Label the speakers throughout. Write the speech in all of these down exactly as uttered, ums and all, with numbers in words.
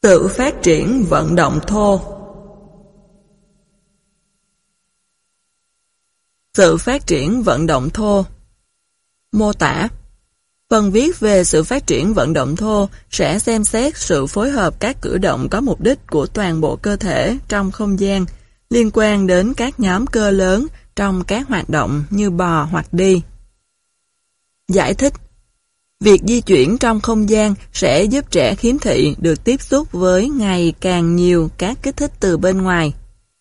Speaker 1: Sự phát triển vận động thô. Sự phát triển vận động thô. Mô tả. Phần viết về sự phát triển vận động thô sẽ xem xét sự phối hợp các cử động có mục đích của toàn bộ cơ thể trong không gian, liên quan đến các nhóm cơ lớn trong các hoạt động như bò hoặc đi. Giải thích. Việc di chuyển trong không gian sẽ giúp trẻ khiếm thị được tiếp xúc với ngày càng nhiều các kích thích từ bên ngoài.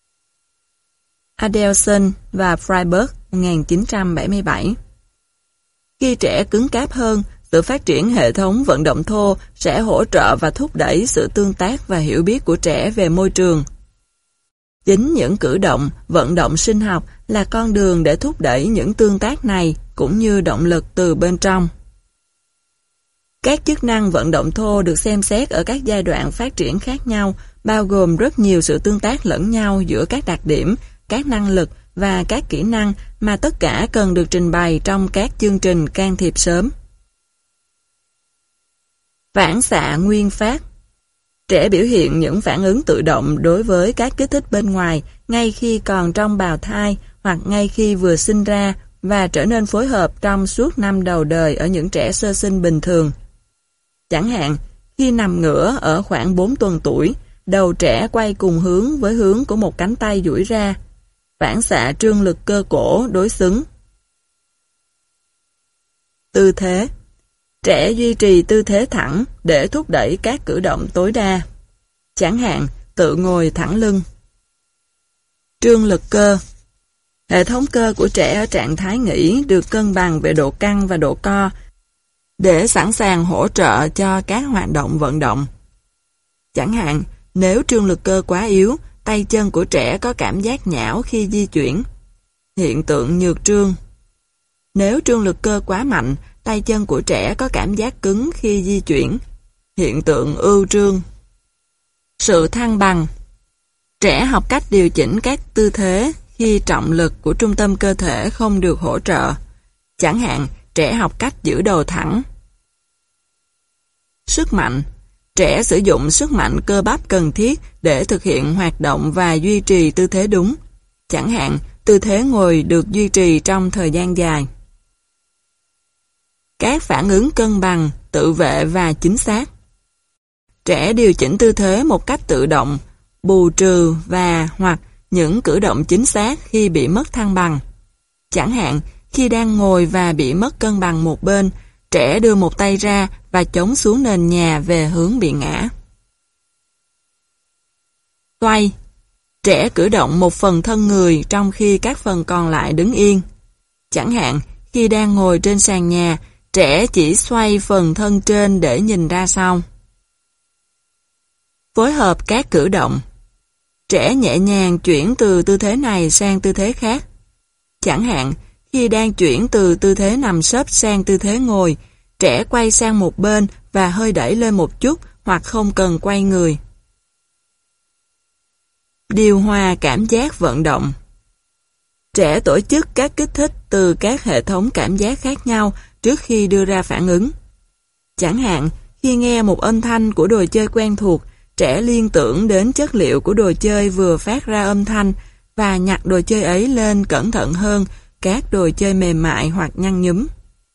Speaker 1: Adelson và Freiberg một nghìn chín trăm bảy mươi bảy. Khi trẻ cứng cáp hơn, sự phát triển hệ thống vận động thô sẽ hỗ trợ và thúc đẩy sự tương tác và hiểu biết của trẻ về môi trường. Chính những cử động, vận động sinh học là con đường để thúc đẩy những tương tác này cũng như động lực từ bên trong. Các chức năng vận động thô được xem xét ở các giai đoạn phát triển khác nhau, bao gồm rất nhiều sự tương tác lẫn nhau giữa các đặc điểm, các năng lực và các kỹ năng mà tất cả cần được trình bày trong các chương trình can thiệp sớm. Phản xạ nguyên phát. Trẻ biểu hiện những phản ứng tự động đối với các kích thích bên ngoài ngay khi còn trong bào thai hoặc ngay khi vừa sinh ra và trở nên phối hợp trong suốt năm đầu đời ở những trẻ sơ sinh bình thường. Chẳng hạn, khi nằm ngửa ở khoảng bốn tuần tuổi, đầu trẻ quay cùng hướng với hướng của một cánh tay duỗi ra. Phản xạ trương lực cơ cổ đối xứng. Tư thế. Trẻ duy trì tư thế thẳng để thúc đẩy các cử động tối đa. Chẳng hạn, tự ngồi thẳng lưng. Trương lực cơ. Hệ thống cơ của trẻ ở trạng thái nghỉ được cân bằng về độ căng và độ co để sẵn sàng hỗ trợ cho các hoạt động vận động. Chẳng hạn, nếu trương lực cơ quá yếu, tay chân của trẻ có cảm giác nhão khi di chuyển. Hiện tượng nhược trương. Nếu trương lực cơ quá mạnh, tay chân của trẻ có cảm giác cứng khi di chuyển. Hiện tượng ưu trương. Sự thăng bằng. Trẻ học cách điều chỉnh các tư thế khi trọng lực của trung tâm cơ thể không được hỗ trợ. Chẳng hạn, trẻ học cách giữ đầu thẳng. Sức mạnh. Trẻ sử dụng sức mạnh cơ bắp cần thiết để thực hiện hoạt động và duy trì tư thế đúng. Chẳng hạn, tư thế ngồi được duy trì trong thời gian dài. Các phản ứng cân bằng, tự vệ và chính xác. Trẻ điều chỉnh tư thế một cách tự động, bù trừ và hoặc những cử động chính xác khi bị mất thăng bằng. Chẳng hạn, khi đang ngồi và bị mất cân bằng một bên, trẻ đưa một tay ra và chống xuống nền nhà về hướng bị ngã. Xoay. Trẻ cử động một phần thân người trong khi các phần còn lại đứng yên. Chẳng hạn, khi đang ngồi trên sàn nhà, trẻ chỉ xoay phần thân trên để nhìn ra sau. Phối hợp các cử động. Trẻ nhẹ nhàng chuyển từ tư thế này sang tư thế khác. Chẳng hạn, khi đang chuyển từ tư thế nằm sấp sang tư thế ngồi, trẻ quay sang một bên và hơi đẩy lên một chút hoặc không cần quay người. Điều hòa cảm giác vận động. Trẻ tổ chức các kích thích từ các hệ thống cảm giác khác nhau trước khi đưa ra phản ứng. Chẳng hạn, khi nghe một âm thanh của đồ chơi quen thuộc, trẻ liên tưởng đến chất liệu của đồ chơi vừa phát ra âm thanh và nhặt đồ chơi ấy lên cẩn thận hơn các đồ chơi mềm mại hoặc nhăn nhúm.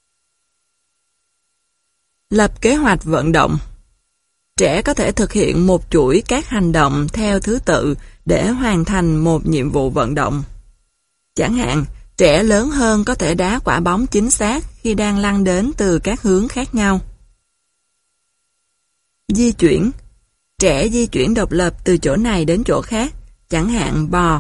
Speaker 1: Lập kế hoạch vận động. Trẻ có thể thực hiện một chuỗi các hành động theo thứ tự để hoàn thành một nhiệm vụ vận động. Chẳng hạn, trẻ lớn hơn có thể đá quả bóng chính xác khi đang lăn đến từ các hướng khác nhau. Di chuyển. Trẻ di chuyển độc lập từ chỗ này đến chỗ khác, chẳng hạn bò.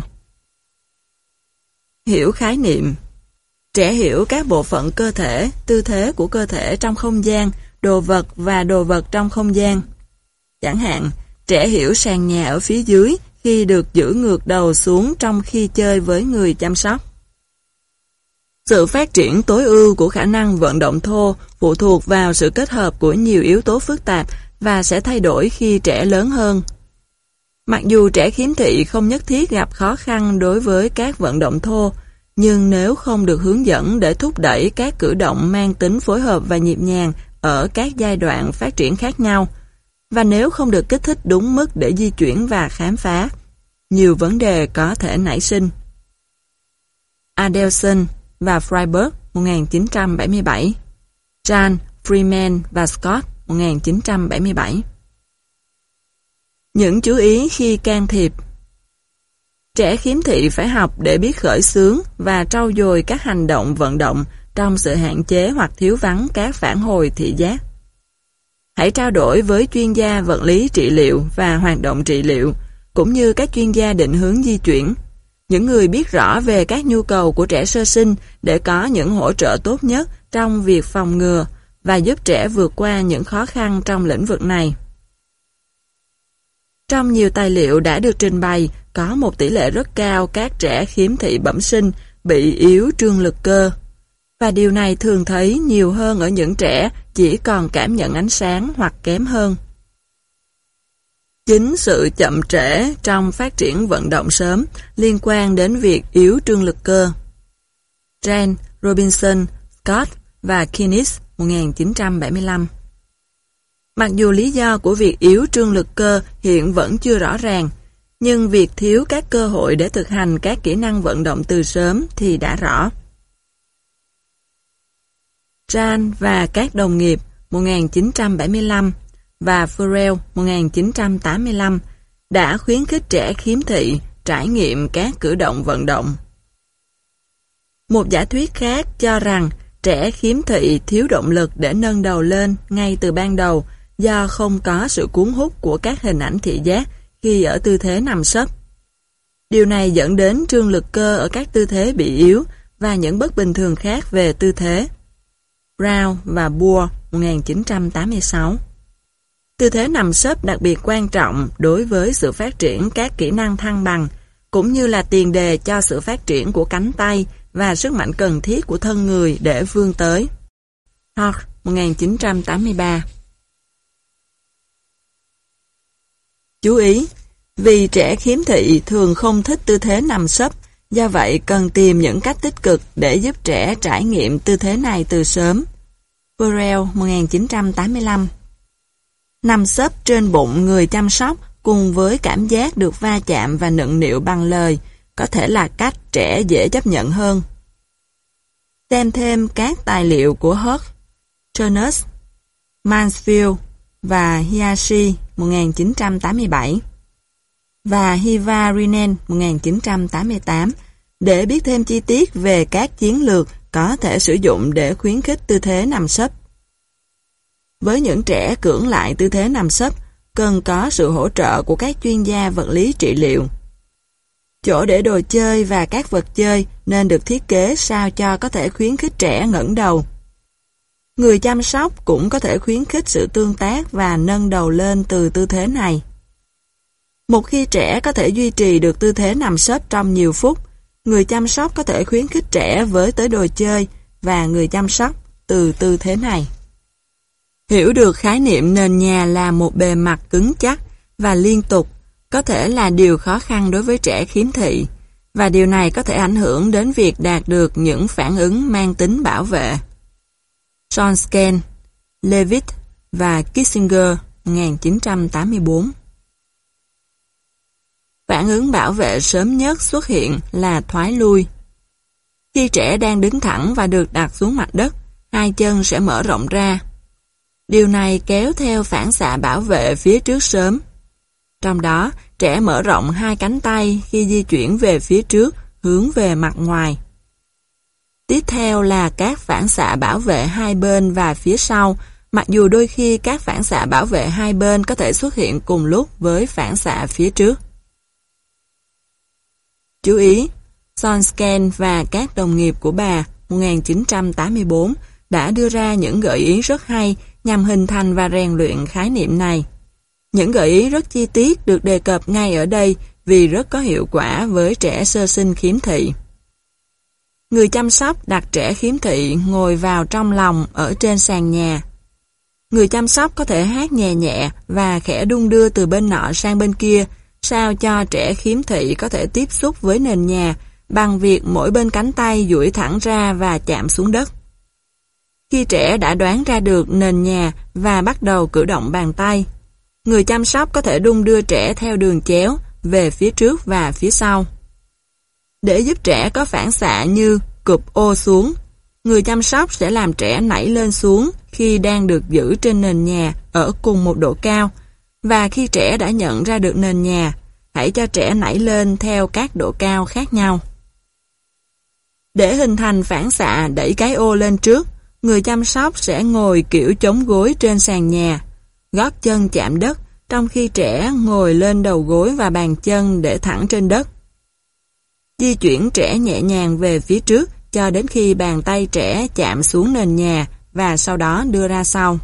Speaker 1: Hiểu khái niệm. Trẻ hiểu các bộ phận cơ thể, tư thế của cơ thể trong không gian, đồ vật và đồ vật trong không gian. Chẳng hạn, trẻ hiểu sàn nhà ở phía dưới khi được giữ ngược đầu xuống trong khi chơi với người chăm sóc. Sự phát triển tối ưu của khả năng vận động thô phụ thuộc vào sự kết hợp của nhiều yếu tố phức tạp và sẽ thay đổi khi trẻ lớn hơn. Mặc dù trẻ khiếm thị không nhất thiết gặp khó khăn đối với các vận động thô, nhưng nếu không được hướng dẫn để thúc đẩy các cử động mang tính phối hợp và nhịp nhàng ở các giai đoạn phát triển khác nhau, và nếu không được kích thích đúng mức để di chuyển và khám phá, nhiều vấn đề có thể nảy sinh. Adelson và Freiberg một nghìn chín trăm bảy mươi bảy, Jan, Freeman và Scott một nghìn chín trăm bảy mươi bảy. Những chú ý khi can thiệp. Trẻ khiếm thị phải học để biết khởi xướng và trau dồi các hành động vận động trong sự hạn chế hoặc thiếu vắng các phản hồi thị giác. Hãy trao đổi với chuyên gia vật lý trị liệu và hoạt động trị liệu, cũng như các chuyên gia định hướng di chuyển, những người biết rõ về các nhu cầu của trẻ sơ sinh để có những hỗ trợ tốt nhất trong việc phòng ngừa và giúp trẻ vượt qua những khó khăn trong lĩnh vực này. Trong nhiều tài liệu đã được trình bày, có một tỷ lệ rất cao các trẻ khiếm thị bẩm sinh bị yếu trương lực cơ, và điều này thường thấy nhiều hơn ở những trẻ chỉ còn cảm nhận ánh sáng hoặc kém hơn. Chính sự chậm trễ trong phát triển vận động sớm liên quan đến việc yếu trương lực cơ. Jan, Robinson, Scott và Kinnis một nghìn chín trăm bảy mươi lăm. Mặc dù lý do của việc yếu trương lực cơ hiện vẫn chưa rõ ràng, nhưng việc thiếu các cơ hội để thực hành các kỹ năng vận động từ sớm thì đã rõ. Jan và các đồng nghiệp một nghìn chín trăm bảy mươi lăm và Farrell một nghìn chín trăm tám mươi lăm đã khuyến khích trẻ khiếm thị trải nghiệm các cử động vận động. Một giả thuyết khác cho rằng trẻ khiếm thị thiếu động lực để nâng đầu lên ngay từ ban đầu do không có sự cuốn hút của các hình ảnh thị giác khi ở tư thế nằm sấp. Điều này dẫn đến trương lực cơ ở các tư thế bị yếu và những bất bình thường khác về tư thế. Brown và Boer một nghìn chín trăm tám mươi sáu. Tư thế nằm sấp đặc biệt quan trọng đối với sự phát triển các kỹ năng thăng bằng, cũng như là tiền đề cho sự phát triển của cánh tay và sức mạnh cần thiết của thân người để vươn tới. Hart một nghìn chín trăm tám mươi ba. Chú ý, vì trẻ khiếm thị thường không thích tư thế nằm sấp, do vậy cần tìm những cách tích cực để giúp trẻ trải nghiệm tư thế này từ sớm. Burrell một nghìn chín trăm tám mươi lăm. Nằm sấp trên bụng người chăm sóc cùng với cảm giác được va chạm và nựng nịu bằng lời có thể là cách trẻ dễ chấp nhận hơn. Xem thêm các tài liệu của Hurt, Turnus, Mansfield và Hiyashi một nghìn chín trăm tám mươi bảy và Hivarinen một nghìn chín trăm tám mươi tám để biết thêm chi tiết về các chiến lược có thể sử dụng để khuyến khích tư thế nằm sấp. Với những trẻ cưỡng lại tư thế nằm sấp, cần có sự hỗ trợ của các chuyên gia vật lý trị liệu. Chỗ để đồ chơi và các vật chơi nên được thiết kế sao cho có thể khuyến khích trẻ ngẩng đầu. Người chăm sóc cũng có thể khuyến khích sự tương tác và nâng đầu lên từ tư thế này. Một khi trẻ có thể duy trì được tư thế nằm sấp trong nhiều phút, người chăm sóc có thể khuyến khích trẻ với tới đồ chơi và người chăm sóc từ tư thế này. Hiểu được khái niệm nền nhà là một bề mặt cứng chắc và liên tục có thể là điều khó khăn đối với trẻ khiếm thị, và điều này có thể ảnh hưởng đến việc đạt được những phản ứng mang tính bảo vệ. Sonsken, Levitt và Kissinger một nghìn chín trăm tám mươi tư. Phản ứng bảo vệ sớm nhất xuất hiện là thoái lui. Khi trẻ đang đứng thẳng và được đặt xuống mặt đất, hai chân sẽ mở rộng ra. Điều này kéo theo phản xạ bảo vệ phía trước sớm. Trong đó, trẻ mở rộng hai cánh tay khi di chuyển về phía trước, hướng về mặt ngoài. Tiếp theo là các phản xạ bảo vệ hai bên và phía sau, mặc dù đôi khi các phản xạ bảo vệ hai bên có thể xuất hiện cùng lúc với phản xạ phía trước. Chú ý, Sonsken và các đồng nghiệp của bà một nghìn chín trăm tám mươi tư đã đưa ra những gợi ý rất hay nhằm hình thành và rèn luyện khái niệm này. Những gợi ý rất chi tiết được đề cập ngay ở đây vì rất có hiệu quả với trẻ sơ sinh khiếm thị. Người chăm sóc đặt trẻ khiếm thị ngồi vào trong lòng ở trên sàn nhà. Người chăm sóc có thể hát nhẹ nhẹ và khẽ đung đưa từ bên nọ sang bên kia, sao cho trẻ khiếm thị có thể tiếp xúc với nền nhà bằng việc mỗi bên cánh tay duỗi thẳng ra và chạm xuống đất. Khi trẻ đã đoán ra được nền nhà và bắt đầu cử động bàn tay, Người chăm sóc có thể đung đưa trẻ theo đường chéo, về phía trước và phía sau. Để giúp trẻ có phản xạ như cụp ô xuống, người chăm sóc sẽ làm trẻ nảy lên xuống khi đang được giữ trên nền nhà ở cùng một độ cao, và khi trẻ đã nhận ra được nền nhà, hãy cho trẻ nảy lên theo các độ cao khác nhau. Để hình thành phản xạ đẩy cái ô lên trước, người chăm sóc sẽ ngồi kiểu chống gối trên sàn nhà, gót chân chạm đất, trong khi trẻ ngồi lên đầu gối và bàn chân để thẳng trên đất. Di chuyển trẻ nhẹ nhàng về phía trước cho đến khi bàn tay trẻ chạm xuống nền nhà và sau đó đưa ra sau.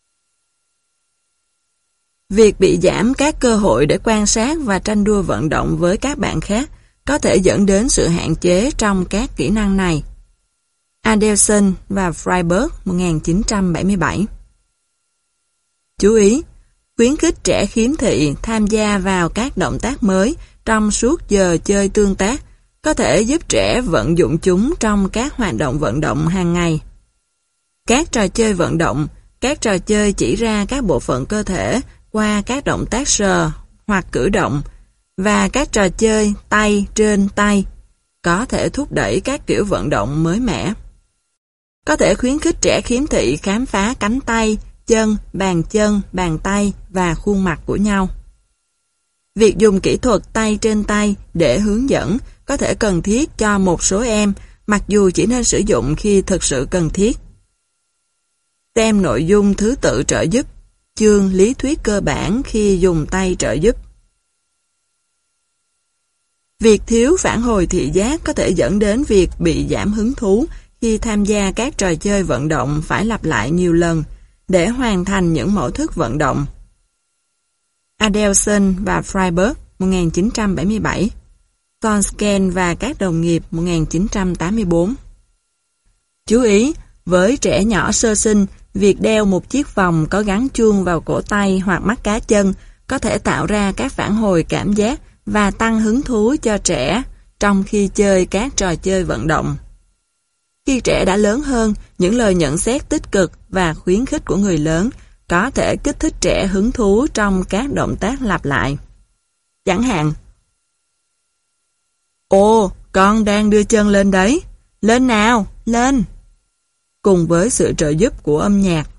Speaker 1: Việc bị giảm các cơ hội để quan sát và tranh đua vận động với các bạn khác có thể dẫn đến sự hạn chế trong các kỹ năng này. Adelson và Freiberg một nghìn chín trăm bảy mươi bảy. Chú ý, khuyến khích trẻ khiếm thị tham gia vào các động tác mới trong suốt giờ chơi tương tác có thể giúp trẻ vận dụng chúng trong các hoạt động vận động hàng ngày. Các trò chơi vận động, các trò chơi chỉ ra các bộ phận cơ thể qua các động tác sờ hoặc cử động, và các trò chơi tay trên tay có thể thúc đẩy các kiểu vận động mới mẻ. Có thể khuyến khích trẻ khiếm thị khám phá cánh tay, chân, bàn chân, bàn tay và khuôn mặt của nhau. Việc dùng kỹ thuật tay trên tay để hướng dẫn có thể cần thiết cho một số em, mặc dù chỉ nên sử dụng khi thực sự cần thiết. Xem nội dung thứ tự trợ giúp, chương lý thuyết cơ bản khi dùng tay trợ giúp. Việc thiếu phản hồi thị giác có thể dẫn đến việc bị giảm hứng thú khi tham gia các trò chơi vận động phải lặp lại nhiều lần để hoàn thành những mẫu thức vận động. Adelson và Freiberg một nghìn chín trăm bảy mươi bảy, Tonsken và các đồng nghiệp một nghìn chín trăm tám mươi tư. Chú ý, với trẻ nhỏ sơ sinh, việc đeo một chiếc vòng có gắn chuông vào cổ tay hoặc mắt cá chân có thể tạo ra các phản hồi cảm giác và tăng hứng thú cho trẻ trong khi chơi các trò chơi vận động. Khi trẻ đã lớn hơn, những lời nhận xét tích cực và khuyến khích của người lớn có thể kích thích trẻ hứng thú trong các động tác lặp lại. Chẳng hạn, ồ, con đang đưa chân lên đấy, lên nào, lên, cùng với sự trợ giúp của âm nhạc.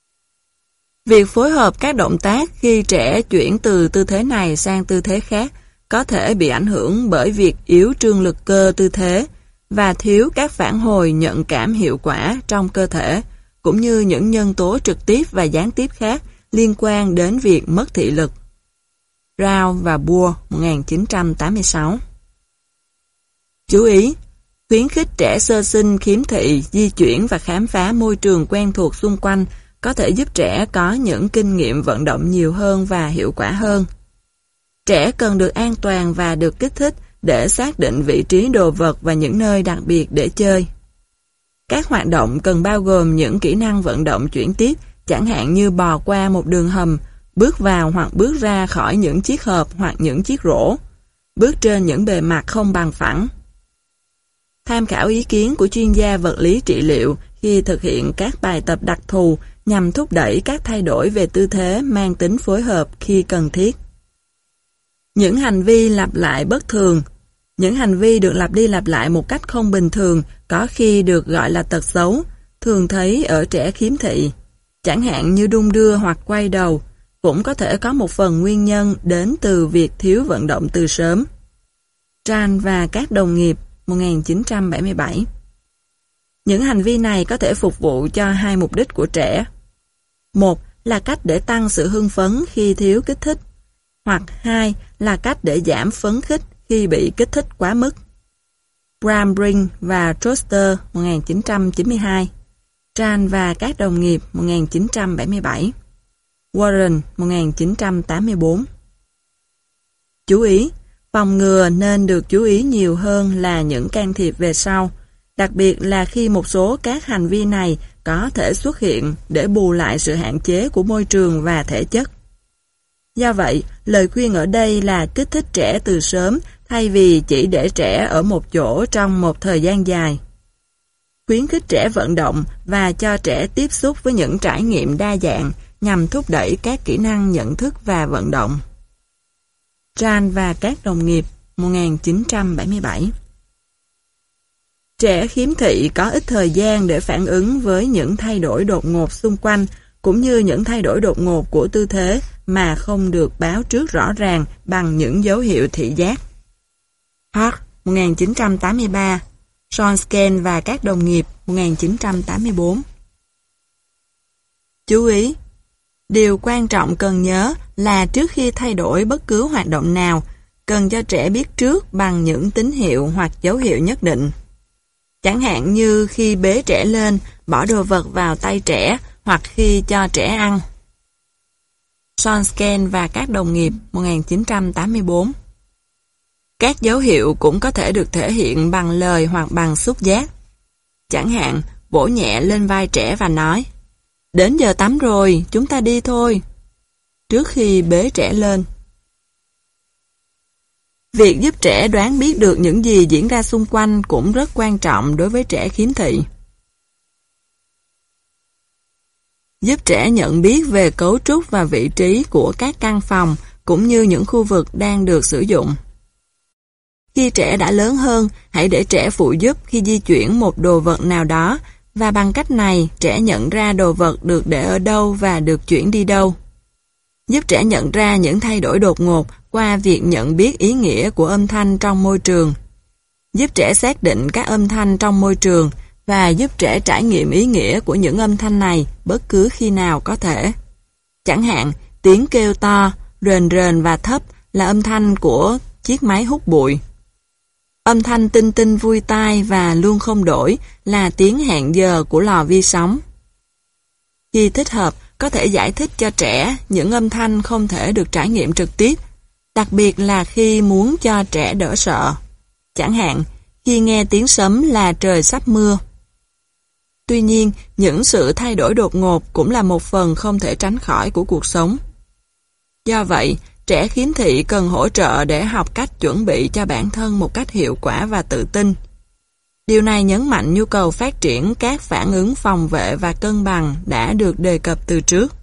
Speaker 1: Việc phối hợp các động tác khi trẻ chuyển từ tư thế này sang tư thế khác có thể bị ảnh hưởng bởi việc yếu trương lực cơ tư thế và thiếu các phản hồi nhận cảm hiệu quả trong cơ thể, cũng như những nhân tố trực tiếp và gián tiếp khác liên quan đến việc mất thị lực. Rao và Boer một nghìn chín trăm tám mươi sáu. Chú ý, khuyến khích trẻ sơ sinh khiếm thị di chuyển và khám phá môi trường quen thuộc xung quanh có thể giúp trẻ có những kinh nghiệm vận động nhiều hơn và hiệu quả hơn. Trẻ cần được an toàn và được kích thích để xác định vị trí đồ vật và những nơi đặc biệt để chơi. Các hoạt động cần bao gồm những kỹ năng vận động chuyển tiếp, chẳng hạn như bò qua một đường hầm, bước vào hoặc bước ra khỏi những chiếc hộp hoặc những chiếc rổ, bước trên những bề mặt không bằng phẳng. Tham khảo ý kiến của chuyên gia vật lý trị liệu khi thực hiện các bài tập đặc thù nhằm thúc đẩy các thay đổi về tư thế mang tính phối hợp khi cần thiết. Những hành vi lặp lại bất thường. Những hành vi được lặp đi lặp lại một cách không bình thường có khi được gọi là tật xấu, thường thấy ở trẻ khiếm thị. Chẳng hạn như đung đưa hoặc quay đầu, cũng có thể có một phần nguyên nhân đến từ việc thiếu vận động từ sớm. Tran và các đồng nghiệp một nghìn chín trăm bảy mươi bảy. Những hành vi này có thể phục vụ cho hai mục đích của trẻ. Một là cách để tăng sự hưng phấn khi thiếu kích thích, hoặc hai là cách để giảm phấn khích khi bị kích thích quá mức. Brambrink và Troster một nghìn chín trăm chín mươi hai, Tran và các đồng nghiệp một nghìn chín trăm bảy mươi bảy, Warren một nghìn chín trăm tám mươi tư. Chú ý, phòng ngừa nên được chú ý nhiều hơn là những can thiệp về sau, đặc biệt là khi một số các hành vi này có thể xuất hiện để bù lại sự hạn chế của môi trường và thể chất. Do vậy, lời khuyên ở đây là kích thích trẻ từ sớm thay vì chỉ để trẻ ở một chỗ trong một thời gian dài. Khuyến khích trẻ vận động và cho trẻ tiếp xúc với những trải nghiệm đa dạng nhằm thúc đẩy các kỹ năng nhận thức và vận động. Jan và các đồng nghiệp, một nghìn chín trăm bảy mươi bảy. Trẻ khiếm thị có ít thời gian để phản ứng với những thay đổi đột ngột xung quanh, cũng như những thay đổi đột ngột của tư thế mà không được báo trước rõ ràng bằng những dấu hiệu thị giác. Hart, một nghìn chín trăm tám mươi ba, Schonsken và các đồng nghiệp, một nghìn chín trăm tám mươi bốn. Chú ý! Điều quan trọng cần nhớ là trước khi thay đổi bất cứ hoạt động nào, cần cho trẻ biết trước bằng những tín hiệu hoặc dấu hiệu nhất định. Chẳng hạn như khi bế trẻ lên, bỏ đồ vật vào tay trẻ hoặc khi cho trẻ ăn. Schonsken và các đồng nghiệp, một nghìn chín trăm tám mươi bốn. Các dấu hiệu cũng có thể được thể hiện bằng lời hoặc bằng xúc giác. Chẳng hạn, vỗ nhẹ lên vai trẻ và nói: "Đến giờ tắm rồi, chúng ta đi thôi." Trước khi bế trẻ lên. Việc giúp trẻ đoán biết được những gì diễn ra xung quanh cũng rất quan trọng đối với trẻ khiếm thị. Giúp trẻ nhận biết về cấu trúc và vị trí của các căn phòng cũng như những khu vực đang được sử dụng. Khi trẻ đã lớn hơn, hãy để trẻ phụ giúp khi di chuyển một đồ vật nào đó, và bằng cách này trẻ nhận ra đồ vật được để ở đâu và được chuyển đi đâu. Giúp trẻ nhận ra những thay đổi đột ngột qua việc nhận biết ý nghĩa của âm thanh trong môi trường. Giúp trẻ xác định các âm thanh trong môi trường và giúp trẻ trải nghiệm ý nghĩa của những âm thanh này bất cứ khi nào có thể. Chẳng hạn, tiếng kêu to, rền rền và thấp là âm thanh của chiếc máy hút bụi. Âm thanh tinh tinh vui tai và luôn không đổi là tiếng hẹn giờ của lò vi sóng. Khi thích hợp, có thể giải thích cho trẻ những âm thanh không thể được trải nghiệm trực tiếp, đặc biệt là khi muốn cho trẻ đỡ sợ. Chẳng hạn, khi nghe tiếng sấm là trời sắp mưa. Tuy nhiên, những sự thay đổi đột ngột cũng là một phần không thể tránh khỏi của cuộc sống. Do vậy, trẻ khiếm thị cần hỗ trợ để học cách chuẩn bị cho bản thân một cách hiệu quả và tự tin. Điều này nhấn mạnh nhu cầu phát triển các phản ứng phòng vệ và cân bằng đã được đề cập từ trước.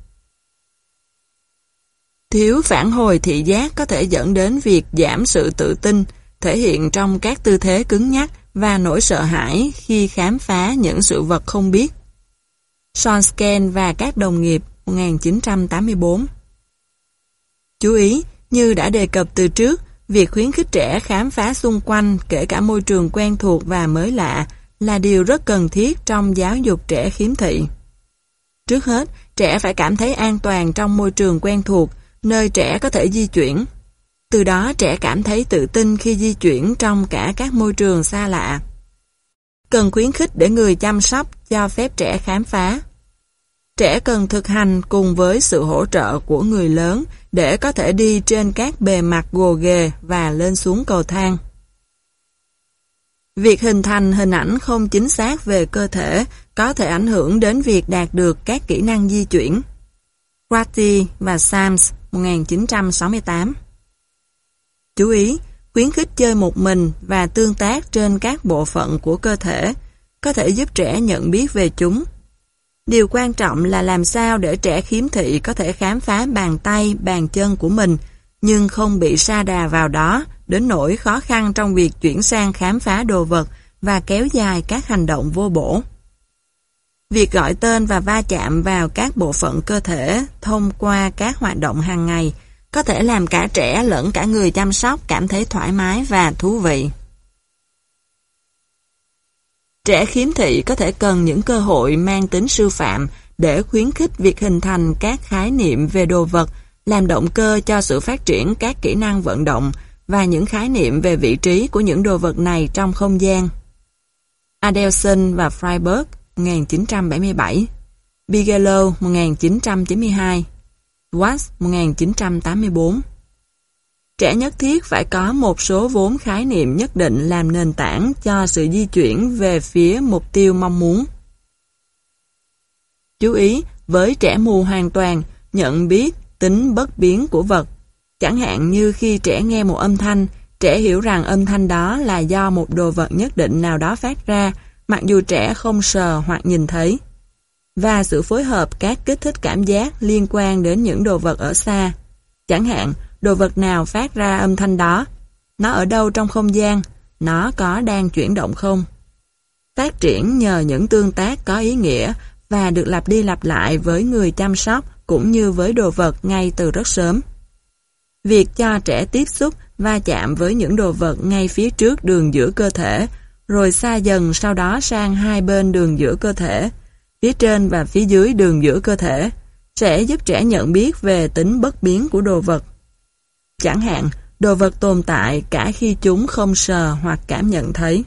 Speaker 1: Thiếu phản hồi thị giác có thể dẫn đến việc giảm sự tự tin, thể hiện trong các tư thế cứng nhắc và nỗi sợ hãi khi khám phá những sự vật không biết. Schonsken và các đồng nghiệp, một nghìn chín trăm tám mươi bốn. Chú ý, như đã đề cập từ trước, việc khuyến khích trẻ khám phá xung quanh, kể cả môi trường quen thuộc và mới lạ, là điều rất cần thiết trong giáo dục trẻ khiếm thị. Trước hết, trẻ phải cảm thấy an toàn trong môi trường quen thuộc, nơi trẻ có thể di chuyển. Từ đó trẻ cảm thấy tự tin khi di chuyển trong cả các môi trường xa lạ. Cần khuyến khích để người chăm sóc cho phép trẻ khám phá. Trẻ cần thực hành cùng với sự hỗ trợ của người lớn để có thể đi trên các bề mặt gồ ghề và lên xuống cầu thang. Việc hình thành hình ảnh không chính xác về cơ thể có thể ảnh hưởng đến việc đạt được các kỹ năng di chuyển. Crotty và Sams, một nghìn chín trăm sáu mươi tám. Chú ý, khuyến khích chơi một mình và tương tác trên các bộ phận của cơ thể, có thể giúp trẻ nhận biết về chúng. Điều quan trọng là làm sao để trẻ khiếm thị có thể khám phá bàn tay, bàn chân của mình, nhưng không bị sa đà vào đó, đến nỗi khó khăn trong việc chuyển sang khám phá đồ vật và kéo dài các hành động vô bổ. Việc gọi tên và va chạm vào các bộ phận cơ thể thông qua các hoạt động hàng ngày có thể làm cả trẻ lẫn cả người chăm sóc cảm thấy thoải mái và thú vị. Trẻ khiếm thị có thể cần những cơ hội mang tính sư phạm để khuyến khích việc hình thành các khái niệm về đồ vật, làm động cơ cho sự phát triển các kỹ năng vận động và những khái niệm về vị trí của những đồ vật này trong không gian. Adelson và Freiberg, một nghìn chín trăm bảy mươi bảy, Bigelow, một nghìn chín trăm chín mươi hai, Watts, một nghìn chín trăm tám mươi bốn. Trẻ nhất thiết phải có một số vốn khái niệm nhất định làm nền tảng cho sự di chuyển về phía mục tiêu mong muốn. Chú ý, với trẻ mù hoàn toàn, nhận biết tính bất biến của vật. Chẳng hạn như khi trẻ nghe một âm thanh, trẻ hiểu rằng âm thanh đó là do một đồ vật nhất định nào đó phát ra, mặc dù trẻ không sờ hoặc nhìn thấy. và sự phối hợp các kích thích cảm giác liên quan đến những đồ vật ở xa. Chẳng hạn, đồ vật nào phát ra âm thanh đó? Nó ở đâu trong không gian? Nó có đang chuyển động không? Phát triển nhờ những tương tác có ý nghĩa và được lặp đi lặp lại với người chăm sóc cũng như với đồ vật ngay từ rất sớm. Việc cho trẻ tiếp xúc va chạm với những đồ vật ngay phía trước đường giữa cơ thể, rồi xa dần sau đó sang hai bên đường giữa cơ thể, phía trên và phía dưới đường giữa cơ thể, sẽ giúp trẻ nhận biết về tính bất biến của đồ vật. Chẳng hạn, đồ vật tồn tại cả khi chúng không sờ hoặc cảm nhận thấy.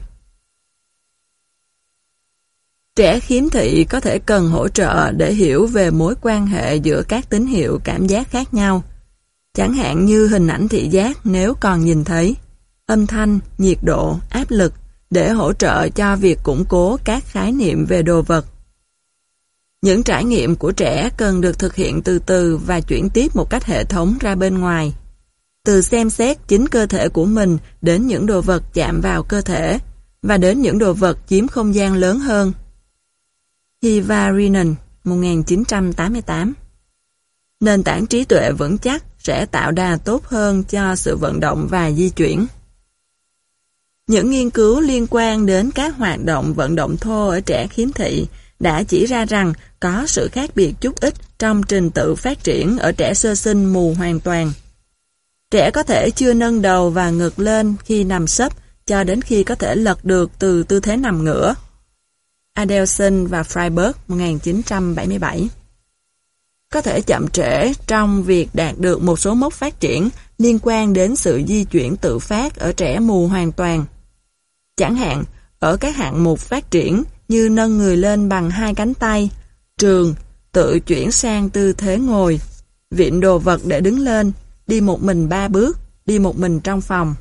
Speaker 1: Trẻ khiếm thị có thể cần hỗ trợ để hiểu về mối quan hệ giữa các tín hiệu cảm giác khác nhau, chẳng hạn như hình ảnh thị giác nếu còn nhìn thấy, âm thanh, nhiệt độ, áp lực, để hỗ trợ cho việc củng cố các khái niệm về đồ vật. Những trải nghiệm của trẻ cần được thực hiện từ từ và chuyển tiếp một cách hệ thống ra bên ngoài. Từ xem xét chính cơ thể của mình đến những đồ vật chạm vào cơ thể, và đến những đồ vật chiếm không gian lớn hơn. Hyvarinen, một nghìn chín trăm tám mươi tám. Nền tảng trí tuệ vững chắc sẽ tạo đà tốt hơn cho sự vận động và di chuyển. Những nghiên cứu liên quan đến các hoạt động vận động thô ở trẻ khiếm thị đã chỉ ra rằng có sự khác biệt chút ít trong trình tự phát triển ở trẻ sơ sinh mù hoàn toàn. Trẻ có thể chưa nâng đầu và ngực lên khi nằm sấp cho đến khi có thể lật được từ tư thế nằm ngửa. Adelson và Freiberg, một nghìn chín trăm bảy mươi bảy. Có thể chậm trễ trong việc đạt được một số mốc phát triển liên quan đến sự di chuyển tự phát ở trẻ mù hoàn toàn. Chẳng hạn, ở các hạng mục phát triển như nâng người lên bằng hai cánh tay, trường, tự chuyển sang tư thế ngồi, vịn đồ vật để đứng lên, đi một mình ba bước, đi một mình trong phòng.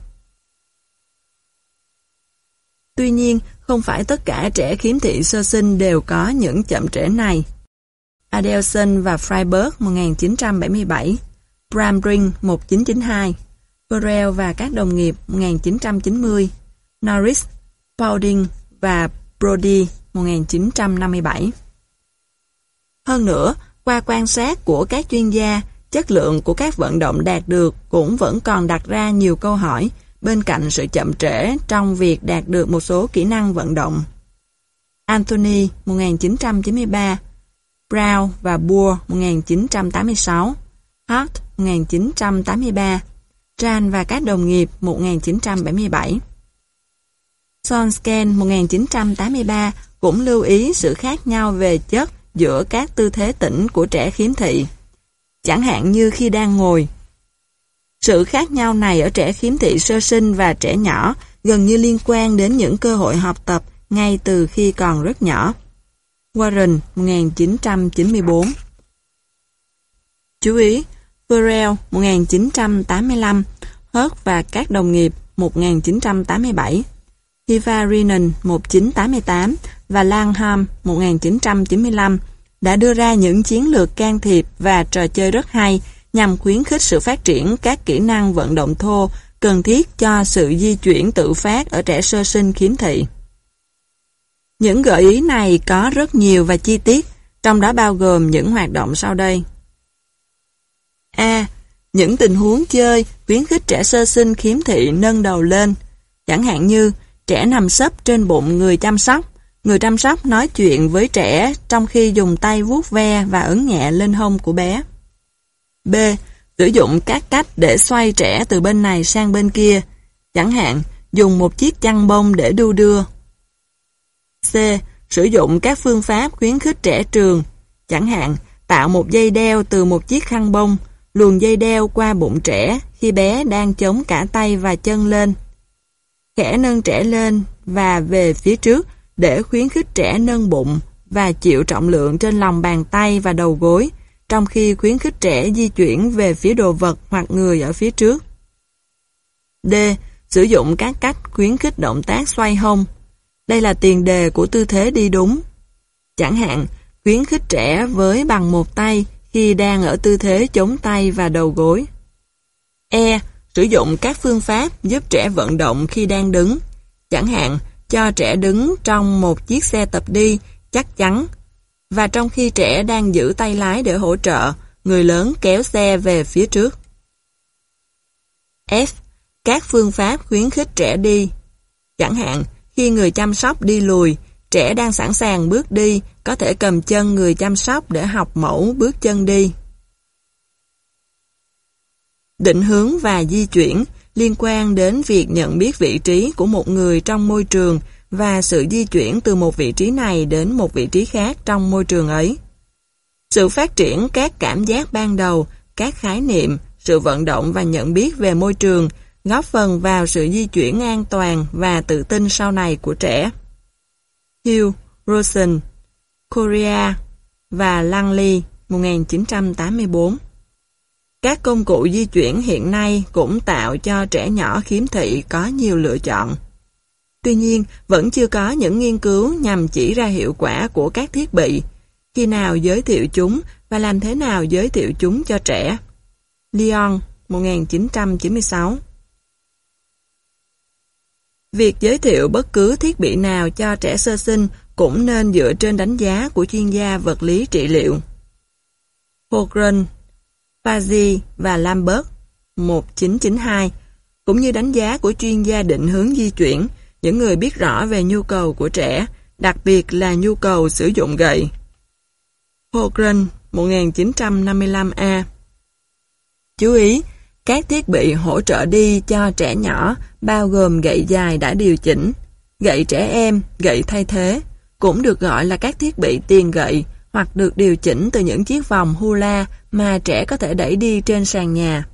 Speaker 1: Tuy nhiên, không phải tất cả trẻ khiếm thị sơ sinh đều có những chậm trễ này. Adelson và Freiberg, một nghìn chín trăm bảy mươi bảy, Bramring, một nghìn chín trăm chín mươi hai, Burrell và các đồng nghiệp, một nghìn chín trăm chín mươi, Norris, Paulding và Brody, một nghìn chín trăm năm mươi bảy. Hơn nữa, qua quan sát của các chuyên gia, chất lượng của các vận động đạt được cũng vẫn còn đặt ra nhiều câu hỏi bên cạnh sự chậm trễ trong việc đạt được một số kỹ năng vận động. Anthony, một nghìn chín trăm chín mươi ba, Brown và Boer, một nghìn chín trăm tám mươi sáu, Hart, một nghìn chín trăm tám mươi ba, Tran và các đồng nghiệp, một nghìn chín trăm bảy mươi bảy. Sonsken, một nghìn chín trăm tám mươi ba, cũng lưu ý sự khác nhau về chất giữa các tư thế tĩnh của trẻ khiếm thị, chẳng hạn như khi đang ngồi. Sự khác nhau này ở trẻ khiếm thị sơ sinh và trẻ nhỏ gần như liên quan đến những cơ hội học tập ngay từ khi còn rất nhỏ. Warren, một nghìn chín trăm chín mươi bốn. Chú ý, Burrell, một nghìn chín trăm tám mươi lăm, Hurt và các đồng nghiệp, một nghìn chín trăm tám mươi bảy, Hyvarinen, một nghìn chín trăm tám mươi tám và Langham, một nghìn chín trăm chín mươi lăm, đã đưa ra những chiến lược can thiệp và trò chơi rất hay nhằm khuyến khích sự phát triển các kỹ năng vận động thô cần thiết cho sự di chuyển tự phát ở trẻ sơ sinh khiếm thị. Những gợi ý này có rất nhiều và chi tiết, trong đó bao gồm những hoạt động sau đây. A. Những tình huống chơi khuyến khích trẻ sơ sinh khiếm thị nâng đầu lên, chẳng hạn như trẻ nằm sấp trên bụng người chăm sóc, người chăm sóc nói chuyện với trẻ trong khi dùng tay vuốt ve và ấn nhẹ lên hông của bé. B. Sử dụng các cách để xoay trẻ từ bên này sang bên kia, chẳng hạn dùng một chiếc chăn bông để đu đưa. C. Sử dụng các phương pháp khuyến khích trẻ trường, chẳng hạn tạo một dây đeo từ một chiếc khăn bông, luồn dây đeo qua bụng trẻ khi bé đang chống cả tay và chân lên. Khẽ nâng trẻ lên và về phía trước để khuyến khích trẻ nâng bụng và chịu trọng lượng trên lòng bàn tay và đầu gối, trong khi khuyến khích trẻ di chuyển về phía đồ vật hoặc người ở phía trước. D. Sử dụng các cách khuyến khích động tác xoay hông. Đây là tiền đề của tư thế đi đúng. Chẳng hạn, khuyến khích trẻ với bằng một tay khi đang ở tư thế chống tay và đầu gối. E. Sử dụng các phương pháp giúp trẻ vận động khi đang đứng. Chẳng hạn, cho trẻ đứng trong một chiếc xe tập đi chắc chắn và trong khi trẻ đang giữ tay lái để hỗ trợ, người lớn kéo xe về phía trước. F. Các phương pháp khuyến khích trẻ đi. Chẳng hạn, khi người chăm sóc đi lùi, trẻ đang sẵn sàng bước đi, có thể cầm chân người chăm sóc để học mẫu bước chân đi. Định hướng và di chuyển liên quan đến việc nhận biết vị trí của một người trong môi trường và sự di chuyển từ một vị trí này đến một vị trí khác trong môi trường ấy. Sự phát triển các cảm giác ban đầu, các khái niệm, sự vận động và nhận biết về môi trường góp phần vào sự di chuyển an toàn và tự tin sau này của trẻ. Hill, Rosen, Correa và Langley, một nghìn chín trăm tám mươi tư. Các công cụ di chuyển hiện nay cũng tạo cho trẻ nhỏ khiếm thị có nhiều lựa chọn. Tuy nhiên, vẫn chưa có những nghiên cứu nhằm chỉ ra hiệu quả của các thiết bị, khi nào giới thiệu chúng và làm thế nào giới thiệu chúng cho trẻ. Lyon, một nghìn chín trăm chín mươi sáu. Việc giới thiệu bất cứ thiết bị nào cho trẻ sơ sinh cũng nên dựa trên đánh giá của chuyên gia vật lý trị liệu. Holgren, Fazzi và Lambert, một nghìn chín trăm chín mươi hai, cũng như đánh giá của chuyên gia định hướng di chuyển, những người biết rõ về nhu cầu của trẻ, đặc biệt là nhu cầu sử dụng gậy. Holgren, một nghìn chín trăm năm mươi lăm A. Chú ý, các thiết bị hỗ trợ đi cho trẻ nhỏ bao gồm gậy dài đã điều chỉnh, gậy trẻ em, gậy thay thế, cũng được gọi là các thiết bị tiền gậy hoặc được điều chỉnh từ những chiếc vòng hula mà trẻ có thể đẩy đi trên sàn nhà.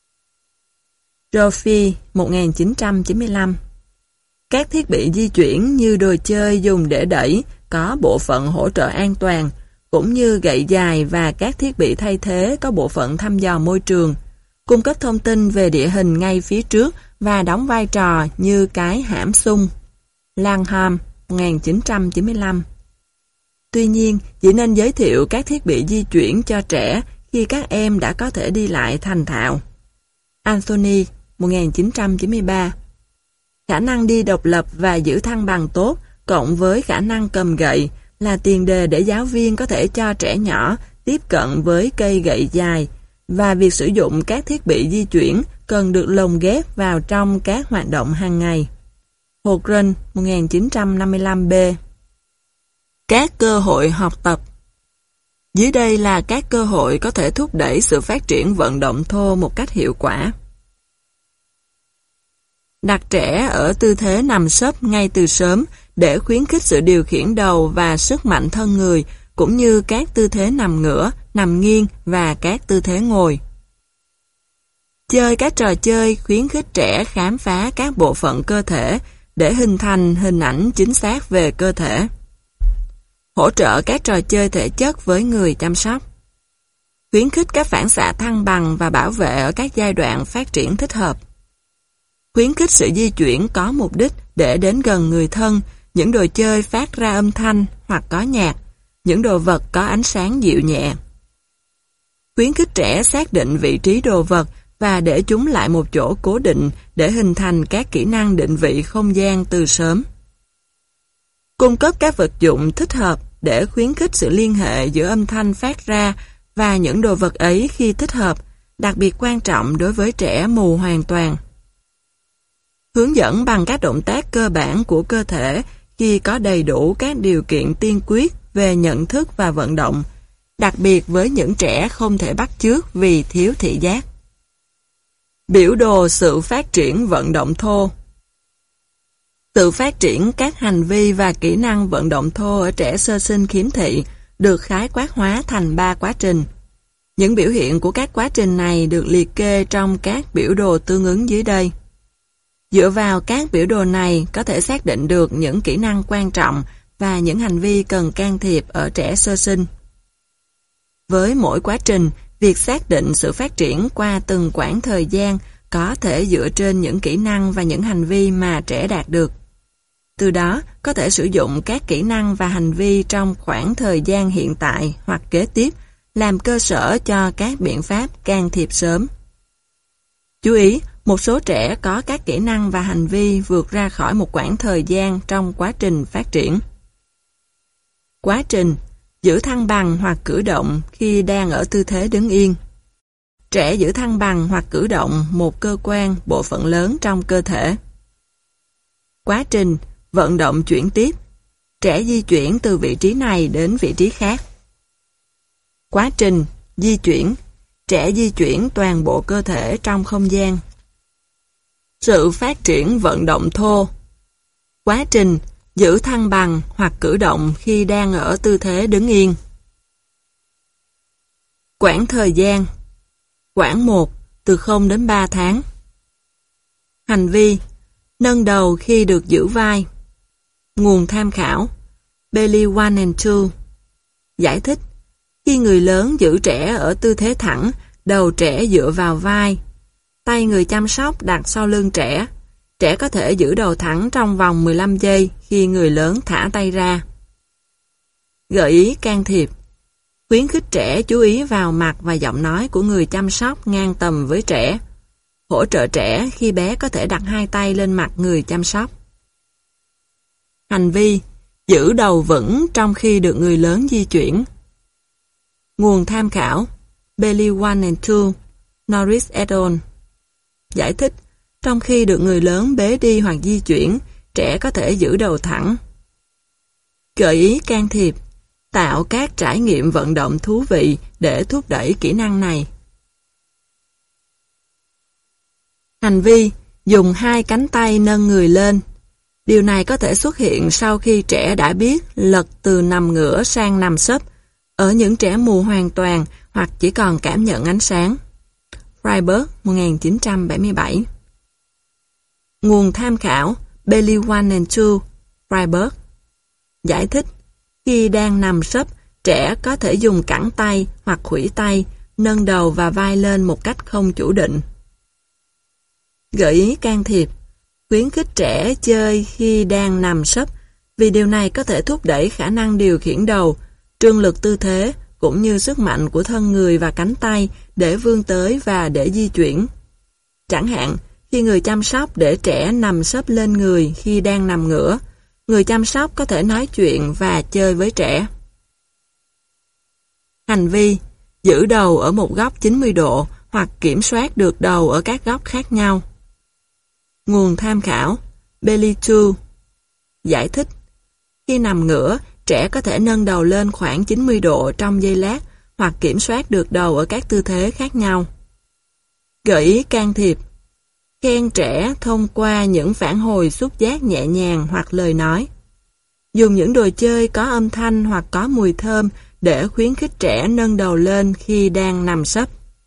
Speaker 1: Roffey, một nghìn chín trăm chín mươi lăm. Các thiết bị di chuyển như đồ chơi dùng để đẩy có bộ phận hỗ trợ an toàn, cũng như gậy dài và các thiết bị thay thế có bộ phận thăm dò môi trường, cung cấp thông tin về địa hình ngay phía trước và đóng vai trò như cái hãm xung. Langham, một nghìn chín trăm chín mươi lăm. Tuy nhiên, chỉ nên giới thiệu các thiết bị di chuyển cho trẻ khi các em đã có thể đi lại thành thạo. Anthony, một nghìn chín trăm chín mươi ba. Khả năng đi độc lập và giữ thăng bằng tốt cộng với khả năng cầm gậy là tiền đề để giáo viên có thể cho trẻ nhỏ tiếp cận với cây gậy dài, và việc sử dụng các thiết bị di chuyển cần được lồng ghép vào trong các hoạt động hàng ngày. Holgren, một nghìn chín trăm năm mươi lăm B. Các cơ hội học tập. Dưới đây là các cơ hội có thể thúc đẩy sự phát triển vận động thô một cách hiệu quả. Đặt trẻ ở tư thế nằm sấp ngay từ sớm để khuyến khích sự điều khiển đầu và sức mạnh thân người, cũng như các tư thế nằm ngửa, nằm nghiêng và các tư thế ngồi. Chơi các trò chơi khuyến khích trẻ khám phá các bộ phận cơ thể để hình thành hình ảnh chính xác về cơ thể. Hỗ trợ các trò chơi thể chất với người chăm sóc. Khuyến khích các phản xạ thăng bằng và bảo vệ ở các giai đoạn phát triển thích hợp. Khuyến khích sự di chuyển có mục đích để đến gần người thân, những đồ chơi phát ra âm thanh hoặc có nhạc, những đồ vật có ánh sáng dịu nhẹ. Khuyến khích trẻ xác định vị trí đồ vật và để chúng lại một chỗ cố định để hình thành các kỹ năng định vị không gian từ sớm. Cung cấp các vật dụng thích hợp để khuyến khích sự liên hệ giữa âm thanh phát ra và những đồ vật ấy khi thích hợp, đặc biệt quan trọng đối với trẻ mù hoàn toàn. Hướng dẫn bằng các động tác cơ bản của cơ thể khi có đầy đủ các điều kiện tiên quyết về nhận thức và vận động, đặc biệt với những trẻ không thể bắt chước vì thiếu thị giác. Biểu đồ sự phát triển vận động thô. Sự phát triển các hành vi và kỹ năng vận động thô ở trẻ sơ sinh khiếm thị được khái quát hóa thành ba quá trình. Những biểu hiện của các quá trình này được liệt kê trong các biểu đồ tương ứng dưới đây. Dựa vào các biểu đồ này có thể xác định được những kỹ năng quan trọng và những hành vi cần can thiệp ở trẻ sơ sinh. Với mỗi quá trình, việc xác định sự phát triển qua từng quãng thời gian có thể dựa trên những kỹ năng và những hành vi mà trẻ đạt được. Từ đó, có thể sử dụng các kỹ năng và hành vi trong khoảng thời gian hiện tại hoặc kế tiếp làm cơ sở cho các biện pháp can thiệp sớm. Chú ý, một số trẻ có các kỹ năng và hành vi vượt ra khỏi một quãng thời gian trong quá trình phát triển. Quá trình, giữ thăng bằng hoặc cử động khi đang ở tư thế đứng yên. Trẻ giữ thăng bằng hoặc cử động một cơ quan, bộ phận lớn trong cơ thể. Quá trình vận động chuyển tiếp. Trẻ di chuyển từ vị trí này đến vị trí khác. Quá trình di chuyển. Trẻ di chuyển toàn bộ cơ thể trong không gian. Sự phát triển vận động thô. Quá trình giữ thăng bằng hoặc cử động khi đang ở tư thế đứng yên. Quãng thời gian. Quãng một, từ không đến ba tháng. Hành vi, nâng đầu khi được giữ vai. Nguồn tham khảo, Bailey một and hai. Giải thích, khi người lớn giữ trẻ ở tư thế thẳng, đầu trẻ dựa vào vai. Tay người chăm sóc đặt sau lưng trẻ. Trẻ có thể giữ đầu thẳng trong vòng mười lăm giây khi người lớn thả tay ra. Gợi ý can thiệp. Khuyến khích trẻ chú ý vào mặt và giọng nói của người chăm sóc ngang tầm với trẻ. Hỗ trợ trẻ khi bé có thể đặt hai tay lên mặt người chăm sóc. Hành vi, giữ đầu vững trong khi được người lớn di chuyển. Nguồn tham khảo, Bailey một and hai, Norris et al. Giải thích, trong khi được người lớn bế đi hoặc di chuyển, trẻ có thể giữ đầu thẳng. Gợi ý can thiệp, tạo các trải nghiệm vận động thú vị để thúc đẩy kỹ năng này. Hành vi, dùng hai cánh tay nâng người lên. Điều này có thể xuất hiện sau khi trẻ đã biết lật từ nằm ngửa sang nằm sấp, ở những trẻ mù hoàn toàn hoặc chỉ còn cảm nhận ánh sáng. Freiberg, một nghìn chín trăm bảy mươi bảy. Nguồn tham khảo, Bailey một and hai, Freiberg. Giải thích, khi đang nằm sấp, trẻ có thể dùng cẳng tay hoặc khuỷu tay, nâng đầu và vai lên một cách không chủ định. Gợi ý can thiệp, khuyến khích trẻ chơi khi đang nằm sấp, vì điều này có thể thúc đẩy khả năng điều khiển đầu, trương lực tư thế, cũng như sức mạnh của thân người và cánh tay để vươn tới và để di chuyển. Chẳng hạn, khi người chăm sóc để trẻ nằm sấp lên người khi đang nằm ngửa, người chăm sóc có thể nói chuyện và chơi với trẻ. Hành vi, giữ đầu ở một góc chín mươi độ hoặc kiểm soát được đầu ở các góc khác nhau. Nguồn tham khảo, Bailey hai. Giải thích, khi nằm ngửa, trẻ có thể nâng đầu lên khoảng chín mươi độ trong giây lát hoặc kiểm soát được đầu ở các tư thế khác nhau. Gợi ý can thiệp, khen trẻ thông qua những phản hồi xúc giác nhẹ nhàng hoặc lời nói. Dùng những đồ chơi có âm thanh hoặc có mùi thơm để khuyến khích trẻ nâng đầu lên khi đang nằm sấp.